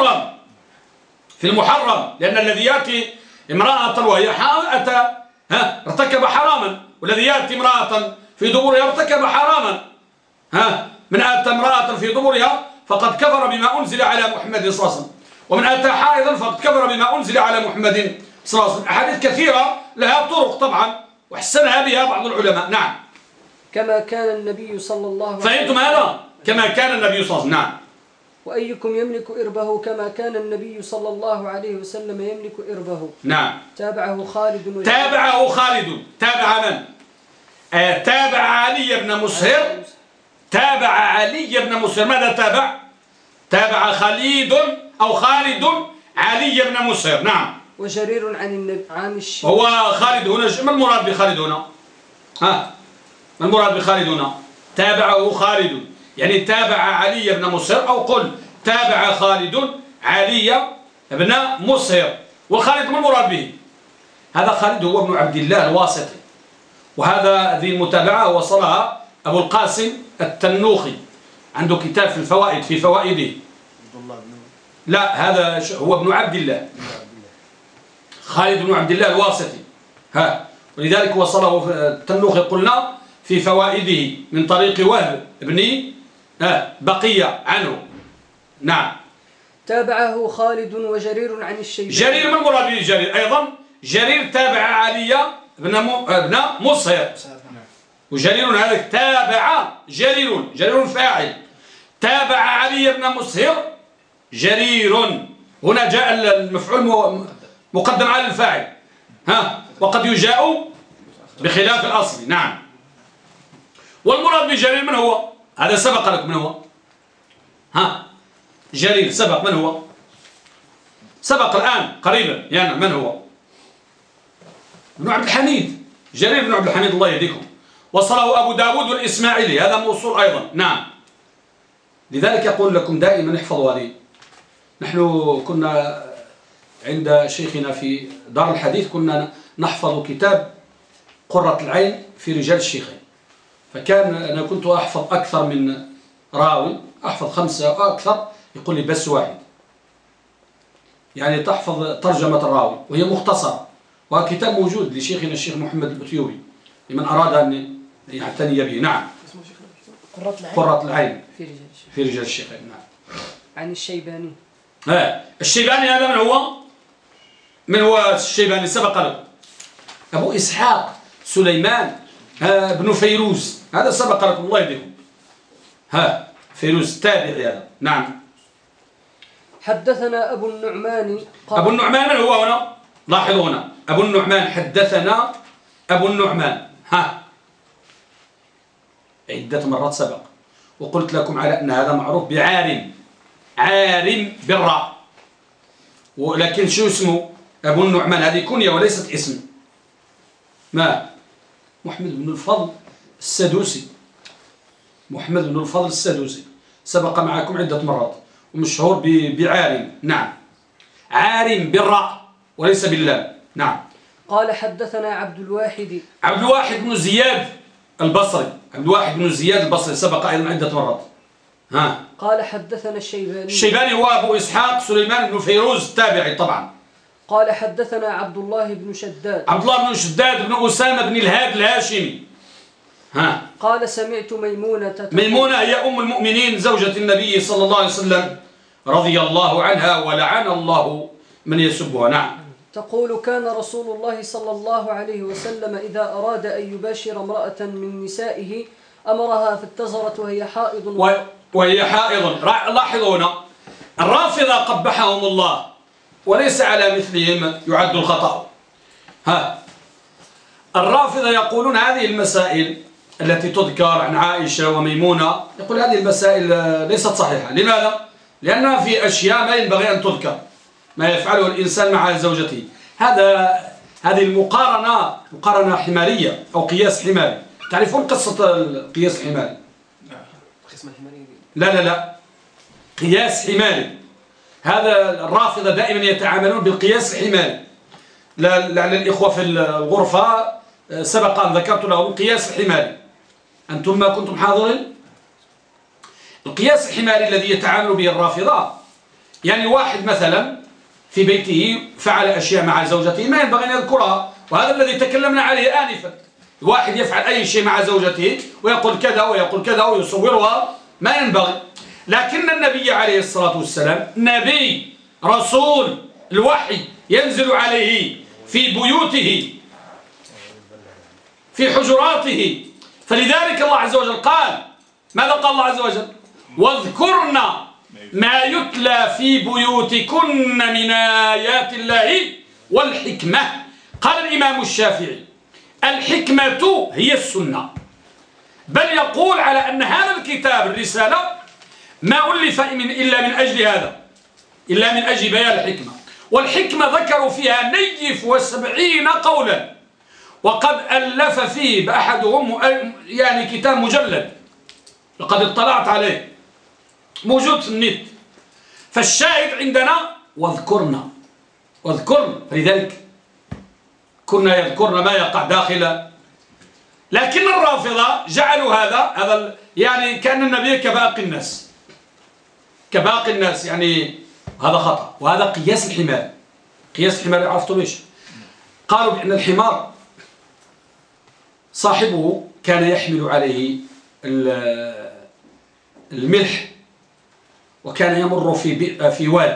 المحرم، لأن الذي يأتي امرأة وهي حائض ارتكب حراما، والذي يأتي امرأة في دبرها ارتكب حراما. من أتى امرأة في دبرها فقد كفر بما أنزل على محمد صلى الله عليه وسلم، ومن أتى حائضا فقد كفر بما أنزل على محمد صلى الله عليه وسلم. أحاديث كثيرة لها طرق طبعا وحسنها بها بعض العلماء. نعم. كما كان النبي صلى الله عليه وسلم. فهمتم هذا؟ كما كان النبي صلى الله عليه وسلم. نعم. وأيكم يملك إربه كما كان النبي صلى الله عليه وسلم يملك إربه. نعم. تابعه خالد. تابع من؟ تابع علي بن مسهر. ماذا تابع؟ تابع خالد علي بن مسهر. نعم. وجرير عن الشيخ. هو خالد هنا ما المراد بخالد هنا؟ ما المراد بخالد هنا؟ تابعه خالد، يعني تابع علي بن مسهر، أو قل تابع خالد علي بن مسهر. وخالد ما المراد به؟ هذا خالد هو ابن عبد الله الواسطي، وهذه المتابعة وصلها أبو القاسم التنوخي عنده كتاب في الفوائد في فوائده. عبد الله بن لا هذا هو ابن عبد الله، عبد الله. خالد بن عبد الله الواسطي. ولذلك وصله التنوخي قلنا في فوائده من طريق وهب بن بقية عنه. نعم. تابعه خالد وجرير عن الشيباني. جرير، ما المراد به جرير؟ أيضا جرير تابع علي بن مصهر، وجرير هذا تابع جرير فاعل، تابع علي بن مصهر جرير. هنا جاء المفعول مقدم على الفاعل، وقد يجاء بخلاف الأصل. نعم. والمراد بجرير من هو؟ هذا سبق لك من هو؟ جرير سبق، من هو؟ سبق الآن قريبا يعني من هو؟ ابن عبد الحميد، جرير بن عبد الحميد الله يهديكم. وصله أبو داود والإسماعيلي، هذا موصول أيضا. نعم. لذلك أقول لكم دائما احفظوا هذه. نحن كنا عند شيخنا في دار الحديث كنا نحفظ كتاب قرة العين في رجال الشيخين، فكان أنا كنت أحفظ أكثر من راوي، أحفظ 5 أو أكثر، يقول لي بس واحد، يعني تحفظ ترجمة الراوي وهي مختصرة. وكتاب موجود لشيخنا الشيخ محمد الأثيوبي لمن أراد أن يعتني به. نعم. قرة العين في رجال الشيخين. نعم. عن الشيباني. الشيباني هذا من هو؟ من هو الشيباني؟ سبق له أبو إسحاق سليمان بن فيروز، هذا سبق لكم الله يهديكم. فيروز التابعي هذا. نعم. حدثنا أبو النعمان أبو النعمان من هو هنا؟ لاحظوا هنا أبو النعمان، حدثنا أبو النعمان. عدة مرات سبق، وقلت لكم على أن هذا معروف بعارم، عارم بالراء، ولكن شو اسمه؟ أبو النعمان، هذه كنية وليست اسم. محمد بن الفضل السدوسي، محمد بن الفضل السدوسي سبق معكم عدة مرات، ومشهور بعارم. نعم. عارم بالراء وليس باللام. نعم. قال حدثنا عبد الواحد بن زياد البصري، عبد الواحد بن زياد البصري سبق أيضا عدة مرات. قال حدثنا الشيباني هو أبو إسحاق سليمان بن فيروز التابعي طبعا. قال حدثنا عبد الله بن شداد بن أسامة بن الهاد الهاشمي. قال سمعت ميمونة هي أم المؤمنين زوجة النبي صلى الله عليه وسلم رضي الله عنها ولعن الله من يسبها. نعم. تقول كان رسول الله صلى الله عليه وسلم إذا أراد أن يباشر امرأة من نسائه أمرها فاتزرت وهي حائض. لاحظوا هنا الرافضة قبحهم الله، وليس على مثلهم يعد الخطأ. الرافضة يقولون هذه المسائل التي تذكر عن عائشة وميمونة، يقول هذه المسائل ليست صحيحة. لماذا؟ لأنها في أشياء ما ينبغي أن تذكر، ما يفعله الإنسان مع زوجته. هذه مقارنة حمارية أو قياس حماري. تعرفون قصة القياس الحماري؟ لا قياس حماري. هذا الرافضة دائما يتعاملون بالقياس الحماري. لعل الإخوة في الغرفة سبق أن ذكرت لهم القياس الحماري، أنتم ما كنتم حاضرين. القياس الحماري الذي يتعامل به الرافضة، يعني واحد مثلا في بيته فعل أشياء مع زوجته ما ينبغي أن يذكرها، وهذا الذي تكلمنا عليه آنفا. الواحد يفعل أي شيء مع زوجته ويقول كذا ويقول كذا ويصورها، ما ينبغي. لكن النبي عليه الصلاة والسلام نبي رسول، الوحي ينزل عليه في بيوته في حجراته، فلذلك الله عز وجل قال، ماذا قال الله عز وجل؟ واذكرنا ما يتلى في بيوتكن من آيات الله والحكمة. قال الإمام الشافعي الحكمة هي السنة، بل يقول على أن هذا الكتاب الرسالة ما ألف إلا من أجل هذا، إلا من أجل بيان الحكمة. والحكمة ذكروا فيها 170 قولا، وقد ألف فيه بأحدهم يعني كتاب مجلد، لقد اطلعت عليه موجود في النت. فالشاهد عندنا واذكرنا، فلذلك كنا يذكرنا ما يقع داخل لكن الرافضة جعلوا هذا يعني كأن النبي كباقي الناس، كباقي الناس، يعني هذا خطأ. وهذا قياس الحمار. قياس الحمار عرفتم ايش؟ قالوا بأن الحمار صاحبه كان يحمل عليه الملح، وكان يمر في واد،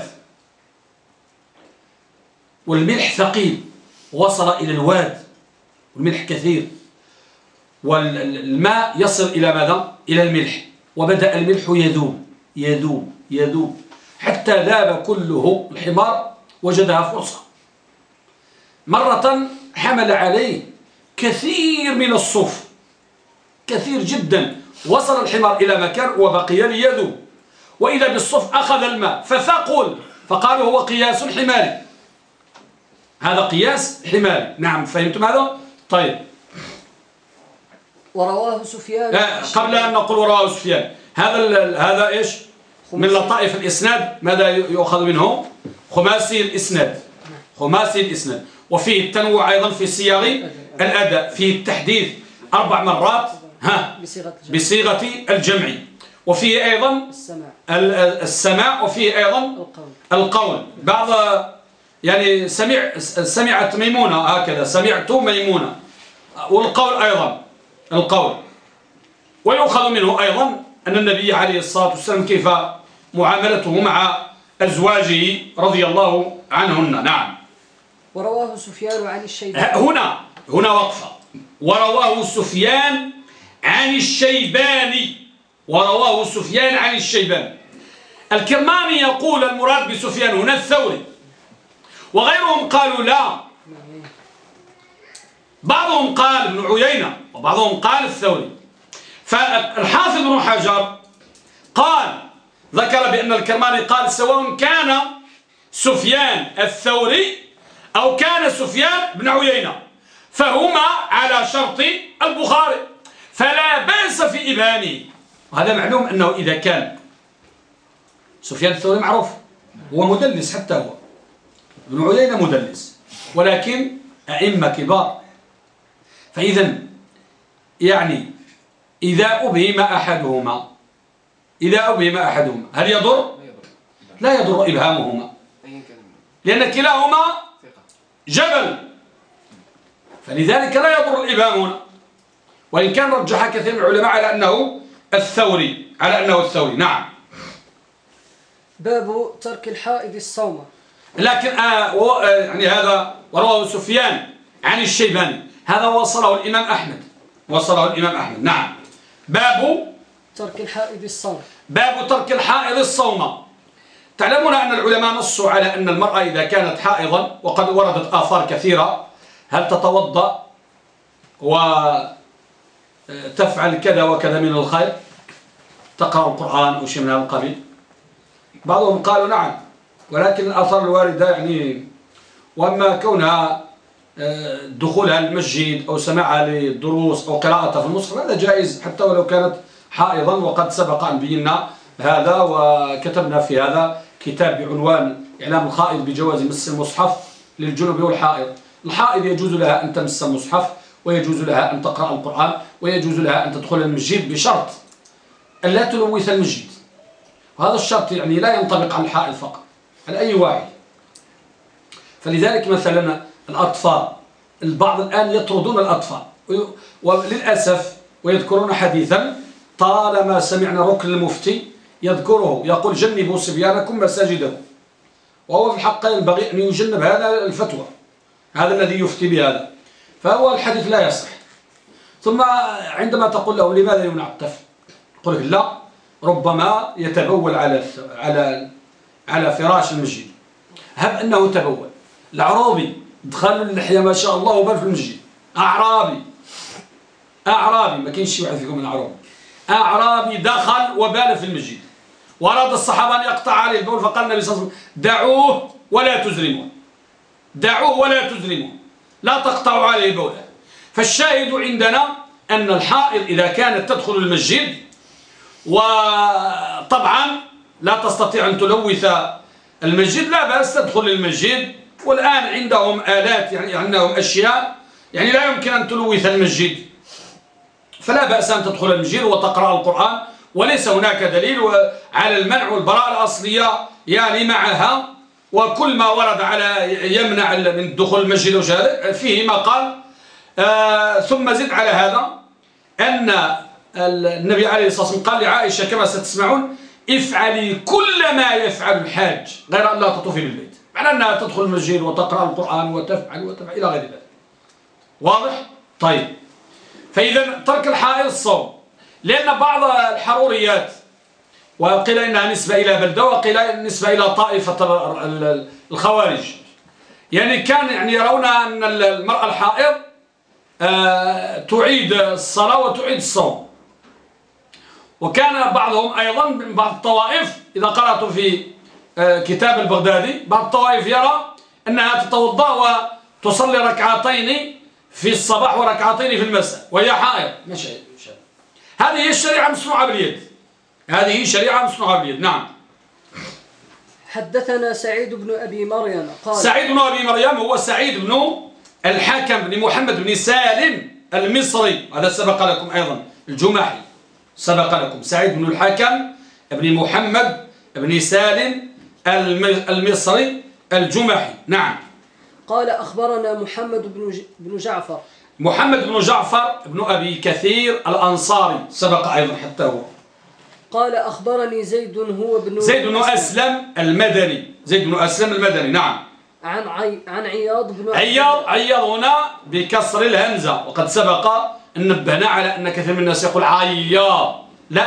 والملح ثقيل، وصل إلى الواد والملح كثير، والماء يصل إلى ماذا؟ إلى الملح، وبدأ الملح يذوب يذوب يذوب حتى ذاب كله. الحمار وجدها فرصة. مرة حمل عليه كثير من الصوف، كثير جدا، وصل الحمار إلى مكان وبقي ليذوب، وإذا بالصوف أخذ الماء فثقل، فقالوا هو قياس حماري. هذا قياس حماري. نعم، فهمتم هذا؟ طيب. ورواه سفيان. قبل أن نقول ورواه سفيان، هذا إيش؟ من لطائف الإسناد. ماذا يؤخذ منه؟ خماسي الإسناد. خماسي الإسناد. وفيه التنوع أيضا في صيغ الأداء، فيه التحديث 4 مرات بصيغة الجمع، وفيه أيضا السماع، وفيه أيضا القول. بعض يعني سمعت ميمونة، هكذا سمعت ميمونة، والقول أيضا القول. ويؤخذ منه أيضا أن النبي عليه الصلاة والسلام كيف معاملته مع أزواجه رضي الله عنهن. نعم. ورواه سفيان عن الشيباني. هنا وقفة. ورواه سفيان عن الشيباني. ورواه سفيان عن الشيباني. الكرماني يقول المراد بسفيان هنا الثوري، وغيرهم قالوا لا، بعضهم قال ابن عيينة وبعضهم قال الثوري. فالحافظ ابن حجر قال، ذكر بأن الكرماني قال سواء كان سفيان الثوري أو كان سفيان بن عيينة فهما على شرط البخاري، فلا بأس في إبهامه. وهذا معلوم أنه إذا كان سفيان الثوري معروف هو مدلس، حتى هو ابن عيينة مدلس، ولكن أئمة كبار. فإذا يعني إذا أبهم أحدهما هل يضر؟ لا يضر إبهامهما، لأن كلاهما جبل، فلذلك لا يضر الإبهام هنا. وإن كان رجح كثير من العلماء على أنه الثوري، نعم. باب ترك الحائض الصوم. لكن يعني هذا ورواه سفيان عن الشيباني، هذا وصله الإمام أحمد. نعم. باب ترك الحائض الصوم. باب ترك الحائض الصوم. تعلمون أن العلماء نصوا على أن المرأة إذا كانت حائضا، وقد وردت آثار كثيرة، هل تتوضأ وتفعل كذا وكذا من الخير، تقرأ القرآن أو شيء من هذا القبيل. بعضهم قالوا نعم، ولكن الآثار الواردة يعني، وأما كونها دخولها المسجد أو سماعها للدروس أو قراءتها في المصحف هذا جائز حتى ولو كانت حائضا، وقد سبق أن بينا هذا وكتبنا في هذا كتاب بعنوان إعلام الحائض بجواز مس المصحف للجنب والحائض. الحائض يجوز لها أن تمس المصحف، ويجوز لها أن تقرأ القرآن، ويجوز لها أن تدخل المسجد بشرط أن لا تلوث المسجد. وهذا الشرط يعني لا ينطبق على الحائض فقط، على أي واحد. فلذلك مثلا الأطفال، البعض الآن يطردون الأطفال وللأسف، ويذكرون حديثا طالما سمعنا ركن المفتي يذكره، يقول جنبوا صبيانكم مساجده، وهو في الحق ينبغي أن يجنب هذا الفتوى، هذا الذي يفتي بهذا، فهو الحديث لا يصح. ثم عندما تقول له لماذا يمنع الطفل، يقول لا، ربما يتبول على فراش المسجد. هب أنه تبول، الأعرابي دخل اللحية ما شاء الله وبال في المسجد، أعرابي ما كاينش شي واحد فيكم من أعرابي دخل وبال في المسجد، وأراد الصحابة أن يقطع عليه البول، فقال النبي صلى الله عليه وسلم دعوه ولا تزرموه، لا تقطعوا عليه بوله. فالشاهد عندنا أن الحائض إذا كانت تدخل المسجد وطبعا لا تستطيع أن تلوث المسجد، لا بأس تدخل المسجد. والآن عندهم آلات، يعني عندهم أشياء يعني لا يمكن أن تلوث المسجد، فلا بأس أن تدخل المسجد وتقرأ القرآن، وليس هناك دليل على المنع والبراءة الأصلية يعني معها. وكل ما ورد على يمنع من دخول المسجد فيه ما قال. ثم زد على هذا أن النبي عليه الصلاة والسلام قال لعائشة كما ستسمعون: افعلي كل ما يفعل الحاج غير أن لا تطوفي بالبيت، معنى أنها تدخل المسجد وتقرأ القرآن وتفعل إلى غير ذلك. واضح؟ طيب، فإذا ترك الحائض الصوم، لأن بعض الحروريات وقيل إنها نسبة إلى بلدة وقيل نسبة إلى طائفة الخوارج، يعني كان يرون أن المرأة الحائض تعيد الصلاة وتعيد الصوم. وكان بعضهم أيضا من بعض الطوائف، إذا قرأت في كتاب البغدادي، بعض الطوائف يرى أنها تتوضأ وتصلي ركعتين في الصباح وركعتين في المساء وهي حائض. هذه هي الشريعة مصنوعة باليد، هذه شريعة مصنوعة باليد. نعم. حدثنا سعيد بن أبي مريم قال: سعيد بن أبي مريم هو سعيد بن الحكم بن محمد بن سالم المصري، هذا سبق لكم أيضا، الجمحي سبق لكم. سعيد بن الحكم بن محمد بن سالم المصري الجمحي. نعم. قال: أخبرنا محمد بن جعفر. محمد بن جعفر بن أبي كثير الأنصاري سبق أيضا حتى هو. قال: أخبرني زيد زيد بن أسلم المدني. زيد بن أسلم المدني. نعم. عن عياض بن عياض هنا بكسر الهمزة، وقد سبق أن نبهنا على أن كثير من الناس يقول عياض، لا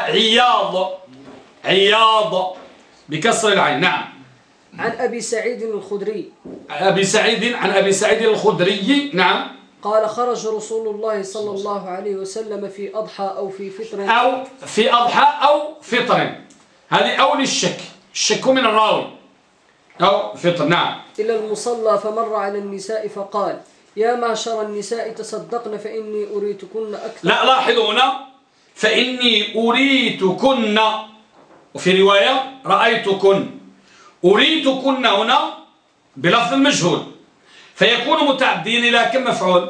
عياض بكسر العين. نعم. عن أبي سعيد الخدري. عن أبي سعيد الخدري. نعم. قال: خرج رسول الله صلى الله عليه وسلم في أضحى أو في فطر. أو في أضحى أو فطر، هذه أو للشك، الشك من الراوي، أو فطر. نعم. إلى المصلى فمر على النساء فقال: يا معشر النساء تصدقن فإني أريتكن أكثر. لا، لاحظوا هنا فإني أريتكن، وفي رواية رأيتكن. أريتكن هنا بلفظ المجهول، فيكون متعدين إلى كم مفعول؟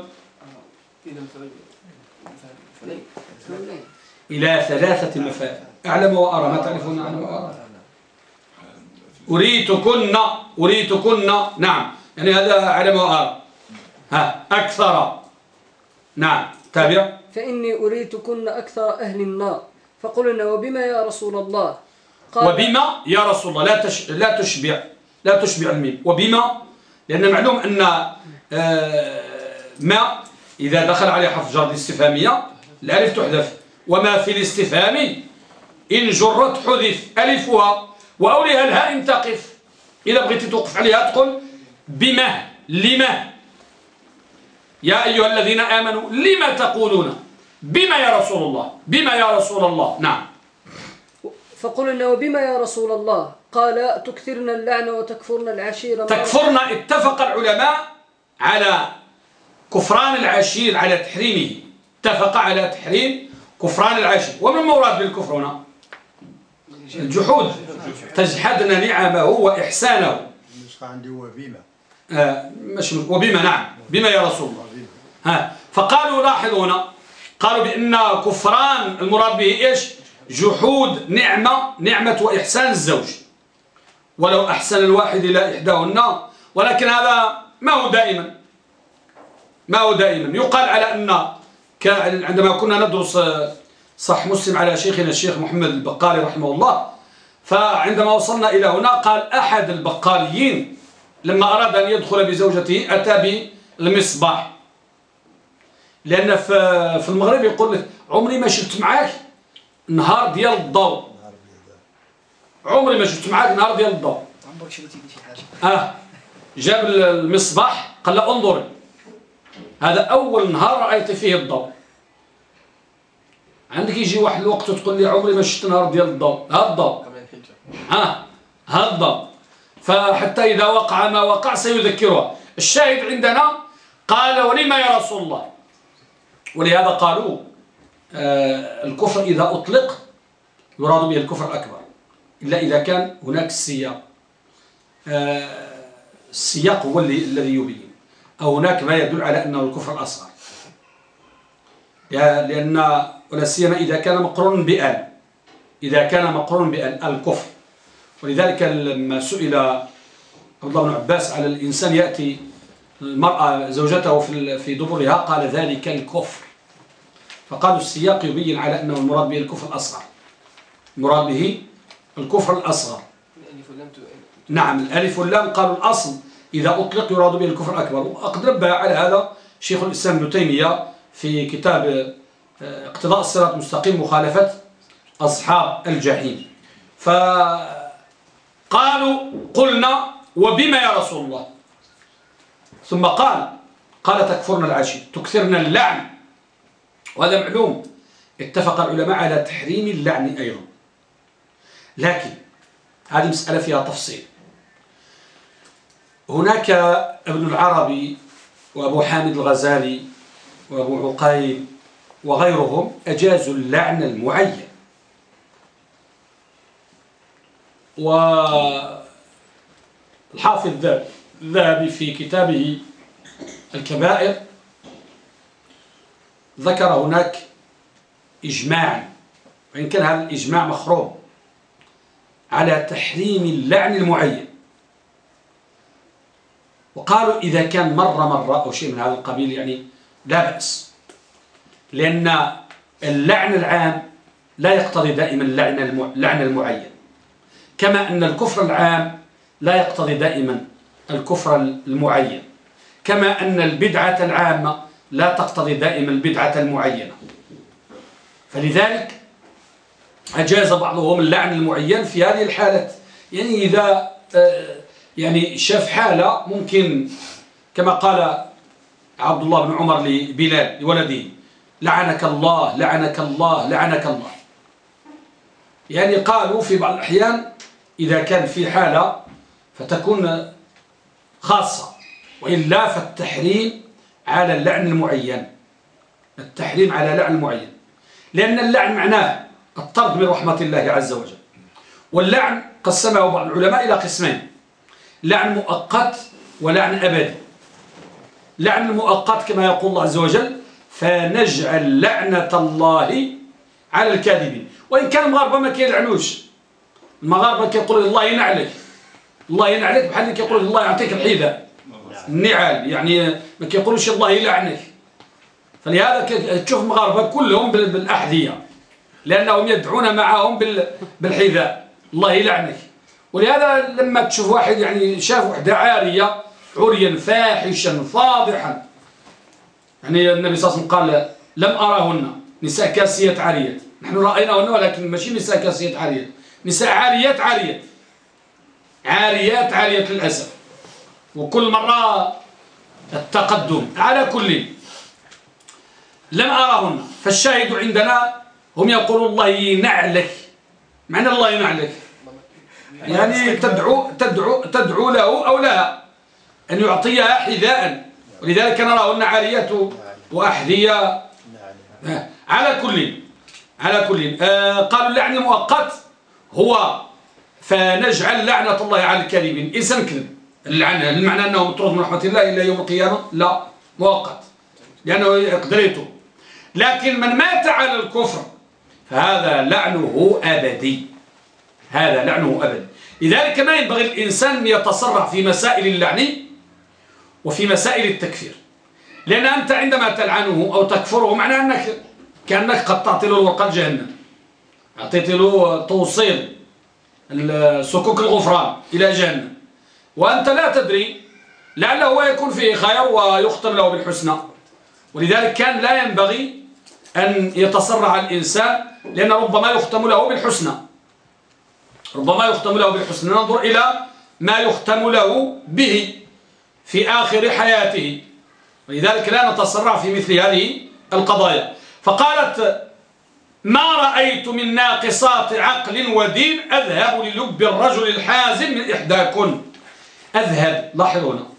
إلى 3 مفاعل. أعلم وأرى، ما تعرفون أعلم وأرى. أريتكن. نعم، يعني هذا أعلم وأرى. أكثر. نعم، تابع. فإني أريتكن أكثر أهل النار. فقلنا: وبما يا رسول الله؟ قال: وبما يا رسول الله، لا تشبع الميم. وبما، لأن معلوم أن ما إذا دخل عليه حرف جر الاستفهامية الألف تحذف، وما في الاستفهام إن جرت حذف ألفها، وأولها الهاء إن تقف. إذا بغيت توقف عليها تقول بما، لما، يا أيها الذين آمنوا لما تقولون بما يا رسول الله، بما يا رسول الله. نعم. فقلنا: وبما يا رسول الله؟ قال: تكثرن اللعن وتكفرن العشيرة. تكفرن، اتفق العلماء على كفران العشير، على تحريمه، اتفق على تحريم كفران العشير. وما المراد بالكفر هنا؟ الجحود، تجحدن نعمه وإحسانه. النسخة عندي وبما. وبما. نعم، بما يا رسول الله. فقالوا لاحظوا هنا، قالوا بأن كفران المراد به إيش؟ جحود نعمة وإحسان الزوج، ولو أحسن الواحد إلى إحداهن. ولكن هذا ما هو دائما يقال على أن عندما كنا ندرس صح مسلم على شيخنا الشيخ محمد البقالي رحمه الله، فعندما وصلنا إلى هنا قال أحد البقاليين لما أراد أن يدخل بزوجته أتى بالمصباح، لأن في المغرب يقول لك عمري ما شفت معاك نهار ديال الضوء، عمري ما شفت معاك نهار ديال الضوء. عمرك شريتي لي شي حاجة. جاب المصباح قال له انظري، هذا أول نهار رأيت فيه الضوء. عندك يجي واحد الوقت وتقول لي عمري ما شفت نهار ديال الضوء. هذا الضوء، هذا الضوء. فحتى إذا وقع ما وقع سيذكرها. الشاهد عندنا قال: ولما يا رسول الله؟ ولهذا قالوا الكفر إذا أطلق يراد به الكفر الأكبر، إلا إذا كان هناك السياق. السياق هو الذي يبين، أو هناك ما يدل على أنه الكفر الأصغر، لأن ولا سيما إذا كان مقرون بأن، إذا كان مقرون بأن الكفر. ولذلك لما سئل عبد الله بن عباس على الإنسان يأتي المرأة زوجته في دبرها قال ذلك الكفر، فقالوا السياق يبين على أنه المراد به الكفر الأصغر، المراد به الكفر الأصغر. نعم الألف واللام قالوا الأصل إذا أطلق يراد به الكفر الأكبر، وقد نبه على هذا شيخ الإسلام ابن تيمية في كتاب اقتضاء الصراط المستقيم مخالفة أصحاب الجحيم. فقالوا قلنا وبما يا رسول الله؟ ثم قال تكفرنا العشير، تكثرنا اللعن، وهذا معلوم. اتفق العلماء على تحريم اللعن أيضا، لكن هذه مسألة فيها تفصيل. هناك ابن العربي وأبو حامد الغزالي وأبو عقيل وغيرهم أجازوا اللعن المعين، والحافظ الذهبي في كتابه الكبائر ذكر هناك إجماعا، وإن كان هذا الإجماع مخروم، على تحريم اللعن المعين. وقالوا إذا كان مرة أو شيء من هذا القبيل يعني لا بأس، لأن اللعن العام لا يقتضي دائما اللعن المعين، كما أن الكفر العام لا يقتضي دائما الكفر المعين، كما أن البدعة العامة لا تقتضي دائما البدعة المعينة. فلذلك أجاز بعضهم اللعن المعين في هذه الحالة، يعني إذا يعني شاف حالة ممكن كما قال عبد الله بن عمر لبلال لولده لعنك الله لعنك الله لعنك الله. يعني قالوا في بعض الأحيان إذا كان في حالة فتكون خاصة، وإلا فالتحريم على اللعن المعين، التحريم على لعن المعين، لأن اللعن معناه الطرد من رحمة الله عز وجل. واللعن قسمه بعض العلماء إلى قسمين: لعن مؤقت ولعن أبدي. لعن المؤقت كما يقول الله عز وجل فنجعل لعنة الله على الكاذبين. وإن كان المغاربة ما كيلعنوش، المغاربة كيقولوا الله ينعلك، الله ينعلك، بحال اللي كيقولوا الله يعطيك الحذاء النعال، يعني ما كيقولوش الله يلعنك. فلهذا تشوف المغاربة كلهم بالأحذية، لأنهم يدعون معهم بالحذاء الله يلعنك. ولهذا لما تشوف واحد يعني شاف وحدة عارية عريا فاحشا فاضحا، يعني النبي صلى الله عليه وسلم قال لم أراهن نساء كاسيات عاريات، نحن رأيناهن ولكن ماشي نساء كاسيات عاريات، نساء عاريات عاريات عاريات عاريات للأسف، وكل مرة التقدم. على كل لم أراهن، فالشاهد عندنا هم يقولوا الله ينعلك. معنى الله ينعلك يعني تدعو له أو لها أن يعطيها حذاء، ولذلك نراهن عاريات وأحذية. على كل قالوا اللعن المؤقت هو فنجعل لعنة الله على الكاذبين. إنسان كذب اللعنة المعنى أنه مطرود من رحمة الله إلا يوم القيامة؟ لا، مؤقت لأنه يقدر يتوب. لكن من مات على الكفر فهذا لعنه أبدي، هذا لعنه أبدي. لذلك ما ينبغي الإنسان أن يتسرع في مسائل اللعن وفي مسائل التكفير، لأن أنت عندما تلعنه أو تكفره معناه أنك كأنك قد تعطي له ورقة جهنم، أعطيت له توصيل سكوك الغفران إلى جهنم، وأنت لا تدري لعله يكون فيه خير ويختم له بالحسنى. ولذلك كان لا ينبغي أن يتسرع الإنسان، لأن ربما يختم له بالحسنى، ربما يختم له بالحسنى. ننظر إلى ما يختم له به في آخر حياته، ولذلك لا نتسرع في مثل هذه القضايا. فقالت ما رأيت من ناقصات عقل ودين أذهب للب الرجل الحازم من إحداكن. أذهب، لاحظوا هنا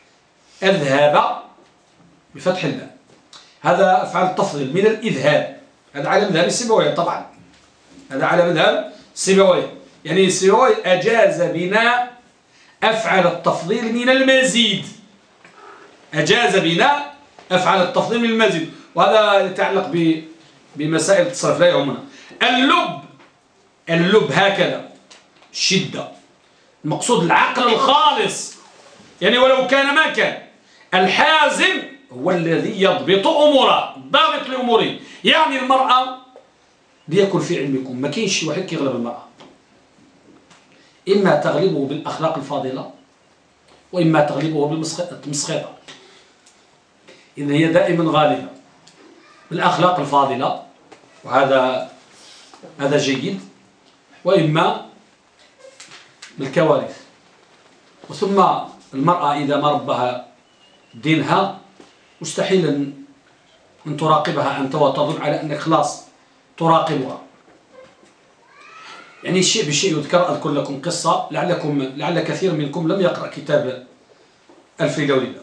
أذهب بفتح الباء، هذا أفعال التفضيل من الإذهاب، هذا على مذهب السيبويه طبعا، هذا على مذهب السيبويه. يعني السيبويه أجاز بناء أفعال التفضيل من المزيد، أجاز بناء أفعال التفضيل من المزيد، وهذا يتعلق بمسائل التصرف لا يهمنا. اللب هكذا شدة، المقصود العقل الخالص، يعني ولو كان ما كان. الحازم هو الذي يضبط أموره، ضابط لأموره. يعني المرأة ليكن في علمكم ما كاينش شي واحد كيغلب المرأة، إما تغلبه بالأخلاق الفاضلة وإما تغلبه بالمسخطة. إذن هي دائما غالبة بالأخلاق الفاضلة، وهذا جيد، وإما بالكوارث. وثم المرأة إذا ما ربها دينها مستحيل أن تراقبها أنت وتظن على أنك خلاص تراقبها. يعني الشيء بالشيء أذكر لكم قصة لعل كثير منكم لم يقرأ كتاب ألف ليلة وليلة.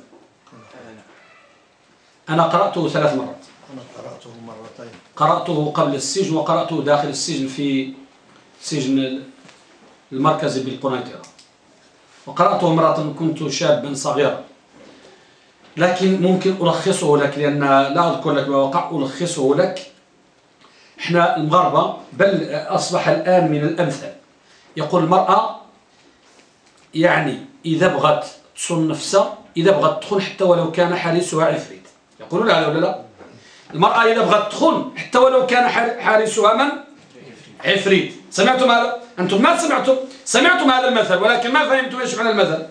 أنا قرأته 3 مرات. أنا قرأته مرتين. قرأته قبل السجن وقرأته داخل السجن في سجن المركزي بالقنيطرة، وقرأته مرة كنت شابا صغيرا. لكن ممكن ألخصه لك لأن لا أذكر لك ما وقع، ألخصه لك. إحنا المغاربة بل أصبح الآن من الأمثل يقول المرأة يعني إذا بغت تصون نفسها، إذا بغت تخون حتى ولو كان حارسها عفريت. يقولون هذا ولا لا؟ المرأة إذا بغت تخون حتى ولو كان حارسها من؟ عفريت. سمعتم هذا؟ أنتم ما سمعتم هذا المثل، ولكن ما فهمتم إيش معنى المثل.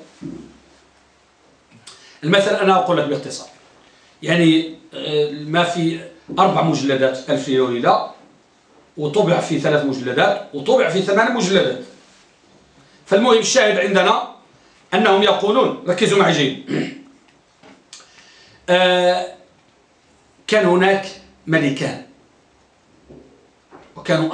المثل أنا أقول لك باختصار، يعني ما في 4 مجلدات ألف ليلة وليلة، وطبع في 3 مجلدات، وطبع في 8 مجلدات. فالمهم الشاهد عندنا أنهم يقولون، ركزوا معي جيد، كان هناك ملكان وكانوا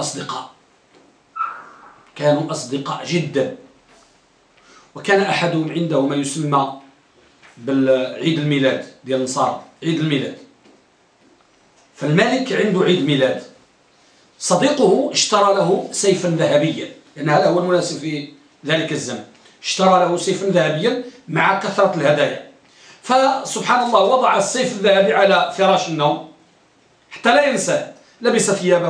أصدقاء جدا، وكان أحدهم عنده ما يسمى بالعيد الميلاد ديال النصارى، عيد الميلاد. فالملك عنده عيد ميلاد، صديقه اشترى له سيفا ذهبيا، لأن هذا هو المناسب في ذلك الزمن، اشترى له سيفا ذهبيا مع كثرة الهدايا. فسبحان الله وضع السيف الذهبي على فراش النوم حتى لا ينساه، لبس ثيابه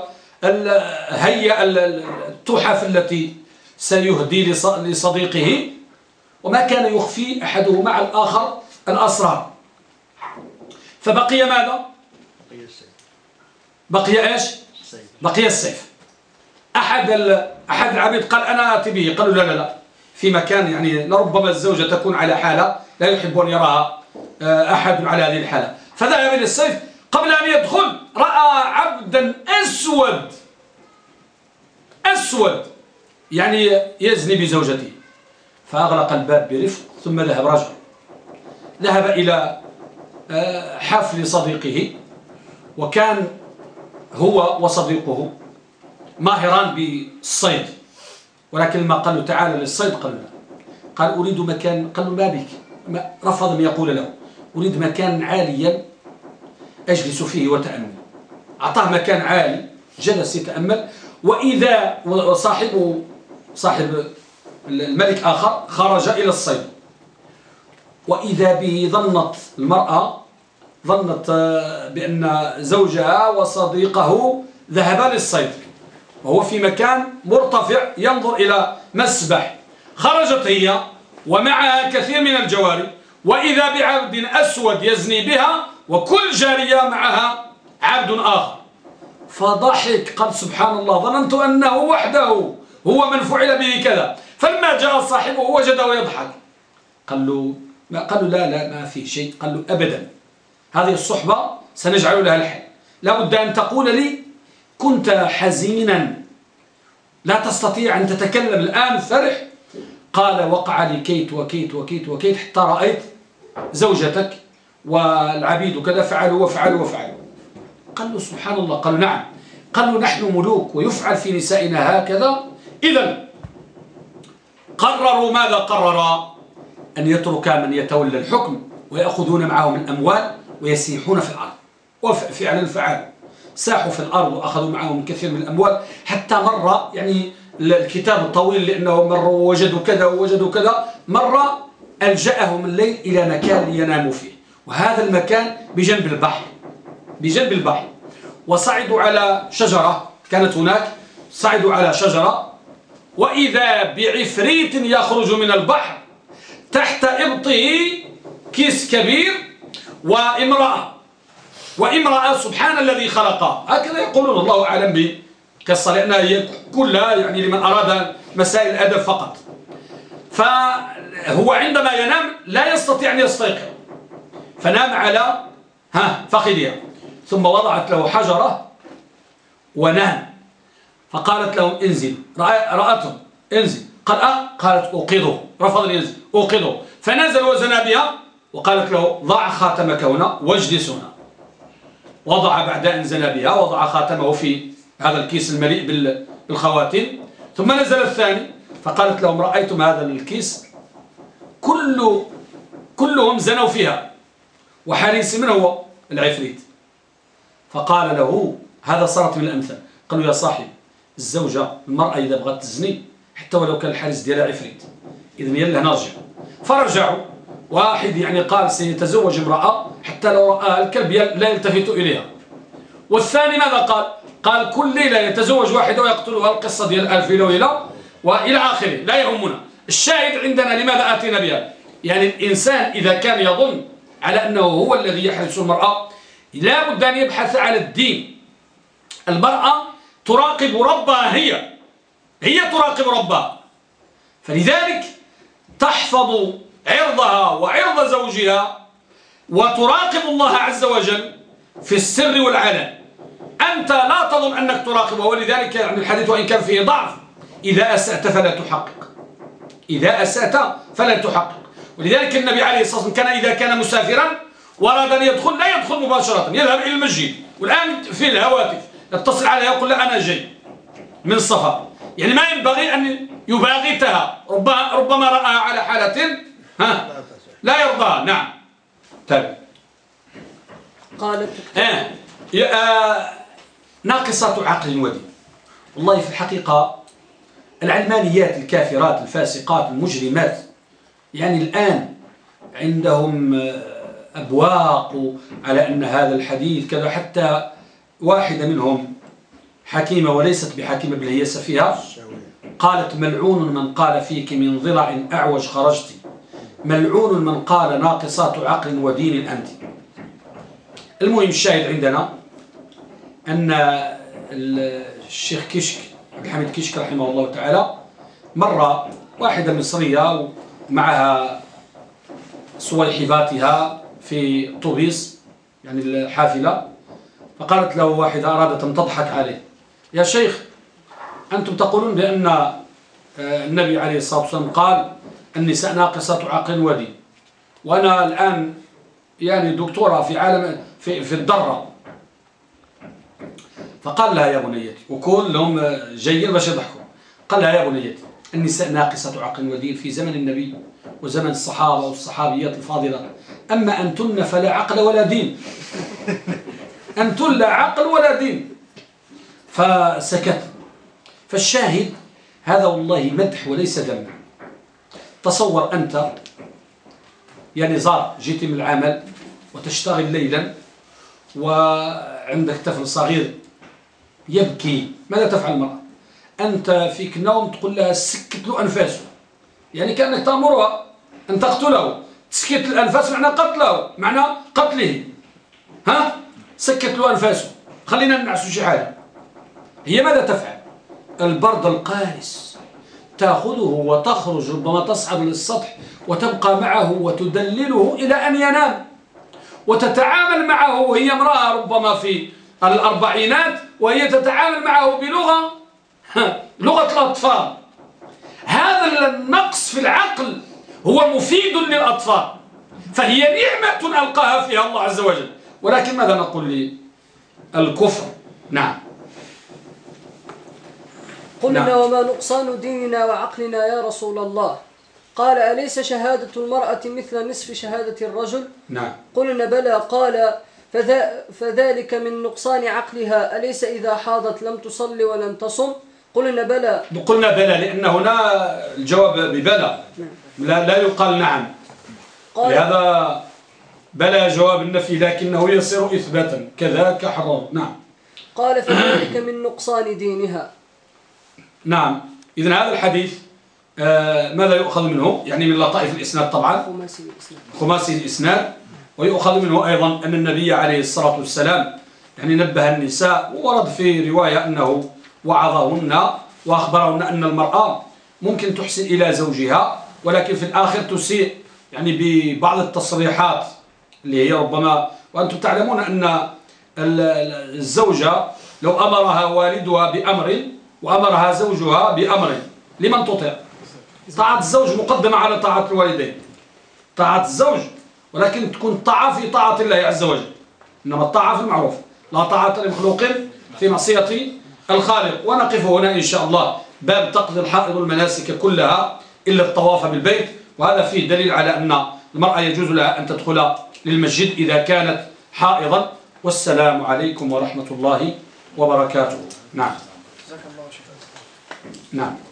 وهيأ التحف التي سيهدي لصديقه، وما كان يخفي أحده مع الآخر الأسرار. فبقي ماذا؟ بقي إيش؟ بقي السيف. أحد العبيد قال أنا آتي به، قالوا لا في مكان، يعني لربما الزوجة تكون على حالة لا يحب أن يراها أحد على هذه الحالة. فذهب إلى السيف، قبل أن يدخل رأى عبدا أسود يعني يزني بزوجته، فأغلق الباب برفق ثم ذهب إلى حفل صديقه، وكان هو وصديقه ماهران بالصيد، ولكن لما قال له تعالى للصيد قال لا، قال أريد مكان، قال له ما بك، رفض أن يقول له أريد مكان عاليا أجلس فيه وتأمل. أعطاه مكان عالي جلس يتأمل، وإذا صاحب الملك آخر خرج إلى الصيد، وإذا به المرأة ظنت بأن زوجها وصديقه ذهبا للصيد، وهو في مكان مرتفع ينظر إلى مسبح. خرجت هي ومعها كثير من الجواري، وإذا بعبد أسود يزني بها، وكل جارية معها عبد آخر. فضحك، قال سبحان الله، ظننت أنه وحده هو من فعل به كذا. فلما جاء صاحبه وجده يضحك، قالوا لا ما في شيء. قال له أبدا، هذه الصحبة سنجعل لها الحل، لا بد أن تقول لي كنت حزينا لا تستطيع أن تتكلم الآن فرح. قال وقع لي كيت وكيت وكيت وكيت حتى رأيت زوجتك والعبيد وكذا فعلوا وفعلوا وفعلوا. قال له سبحان الله، قالوا نعم، قالوا نحن ملوك ويفعل في نسائنا هكذا. إذن قرروا ماذا قرر؟ أن يترك من يتولى الحكم ويأخذون معهم الأموال ويسيحون في الأرض. وفعلا فعلوا، ساحوا في الأرض وأخذوا معهم كثير من الأموال، حتى مرة يعني الكتاب الطويل لأنه مروا وجدوا كذا ووجدوا كذا، مرة ألجأهم الليل إلى مكان يناموا فيه، وهذا المكان بجنب البحر. وصعدوا على شجرة كانت هناك، صعدوا على شجرة وإذا بعفريت يخرج من البحر تحت إبطه كيس كبير وامرأة سبحان الذي خلقها. هكذا يقولون، الله أعلم بقصة لأنها هي كلها يعني لمن أراد مسائل الأدب فقط. فهو عندما ينام لا يستطيع أن يستيقظ، فنام على فخذها، ثم وضعت له حجرة ونام، فقالت له انزل، رأته انزل، قالت أوقظه، رفض أن ينزل، أوقظه، فنزل وزنا بها وقالت له ضع خاتمك هنا واجلس هنا. وضع بعد أن زنى بها وضع خاتمه في هذا الكيس المليء بالخواتم، ثم نزل الثاني فقالت لهم رأيتم هذا الكيس كلهم زنوا فيها وحريص من هو العفريت. فقال له هذا صارت من الأمثال. قالوا يا صاحب الزوجة المرأة إذا بغت تزني حتى ولو كان الحارس ديالها عفريت إذن يلا نرجع. فرجعوا، واحد يعني قال سيتزوج امرأة حتى لو رأى الكلب لا يلتفت إليها، والثاني ماذا قال كل ليلة يتزوج واحدة ويقتلها، القصة ديال ألف ليلة وليلة وإلى آخره لا يهمنا. الشاهد عندنا لماذا آتينا بها؟ يعني الإنسان إذا كان يظن على أنه هو الذي يحرس المرأة لا بد أن يبحث على الدين. المرأة تراقب ربها، هي تراقب ربها، فلذلك تحفظ عرضها وعرض زوجها وتراقب الله عز وجل في السر والعلن. أنت لا تظن أنك تراقبه، ولذلك يعني الحديث وإن كان فيه ضعف إذا أسأت فلا تحقق، إذا أسأت فلا تحقق. ولذلك النبي عليه الصلاة والسلام كان إذا كان مسافرا وأراد أن يدخل لا يدخل مباشرة، يذهب إلى المسجد، والآن في الهواتف يتصل عليها يقول لا أنا جاي من السفر، يعني ما ينبغي أن يباغتها، ربما رأى على حالة لا يرضاها. نعم تابع. قالت ناقصات عقل ودين. والله في الحقيقة العلمانيات الكافرات الفاسقات المجرمات يعني الآن عندهم أبواق على أن هذا الحديث كذا، حتى واحدة منهم حكيمة وليست بحكيمة بل هي سفيهة قالت ملعون من قال فيك من ضلع أعوج خرجت، ملعون من قال ناقصات عقل ودين أنت. المهم الشاهد عندنا أن الشيخ كشك عبد الحميد كشك رحمه الله تعالى مرة واحدة مصرية معها صويحباتها في طوبيس يعني الحافلة، فقالت له واحدة أرادت أن تضحك عليه يا شيخ أنتم تقولون بأن النبي عليه الصلاة والسلام قال النساء ناقصات عقل ودين، وأنا الآن يعني دكتورة في عالم في الذرة. فقال لها يا بنيتي، وكلهم جايين باش يضحكوا، قال لها يا بنيتي النساء ناقصة عقل ودين في زمن النبي وزمن الصحابة والصحابيات الفاضلة، أما أنتن فلا عقل ولا دين، أنتن لا عقل ولا دين. فسكت. فالشاهد هذا والله مدح وليس ذم. تصور أنت يعني زار جيت من العمل وتشتغل ليلا وعندك طفل صغير يبكي، ماذا تفعل المرأة؟ أنت فيك نوم تقول لها سكت له أنفاسه، يعني كأنك تأمرها أن تقتله. تسكت الأنفاس معنى قتله، معنى قتله. سكت له أنفاسه، خلينا نعسوا شي حاجة. هي ماذا تفعل؟ البرد القارس تأخذه وتخرج، ربما تصعد للسطح وتبقى معه وتدلله إلى أن ينام، وتتعامل معه وهي امرأة ربما في الأربعينات وهي تتعامل معه بلغة لغة الأطفال. هذا النقص في العقل هو مفيد للأطفال، فهي نعمة ألقاها فيها الله عز وجل. ولكن ماذا نقول للكفر؟ نعم. قلنا نعم. وما نقصان ديننا وعقلنا يا رسول الله؟ قال أليس شهادة المرأة مثل نصف شهادة الرجل؟ نعم. قلنا بلى. قال فذلك من نقصان عقلها، أليس إذا حاضت لم تصلي ولم تصم؟ قلنا بلى. قلنا بلى لأن هنا الجواب ببلى، لا يقال نعم. لهذا بلى جواب النفي لكنه يصير إثباتا كذاك حرام. نعم. قال فذلك من نقصان دينها. نعم. إذن هذا الحديث ماذا يؤخذ منه؟ يعني من لطائف الإسناد طبعا، خماسي الإسناد. ويؤخذ منه أيضا أن النبي عليه الصلاة والسلام يعني نبه النساء، وورد في رواية أنه وعظهن وأخبرهن أن المرأة ممكن تحسن إلى زوجها ولكن في الآخر تسيء، يعني ببعض التصريحات اللي هي ربما، وأنتم تعلمون أن الزوجة لو أمرها والدها بأمر وأمرها زوجها بأمر لمن تطيع؟ طاعة الزوج مقدمة على طاعة الوالدين، طاعة الزوج، ولكن تكون طاعة في طاعة الله عز وجل، إنما الطاعة في المعروف، لا طاعة لمخلوق في معصية الخالق. ونقف هنا إن شاء الله باب تقضي الحائض المناسك كلها إلا الطواف بالبيت، وهذا فيه دليل على أن المرأة يجوز لها أن تدخل للمسجد إذا كانت حائضا. والسلام عليكم ورحمة الله وبركاته. نعم. نعم.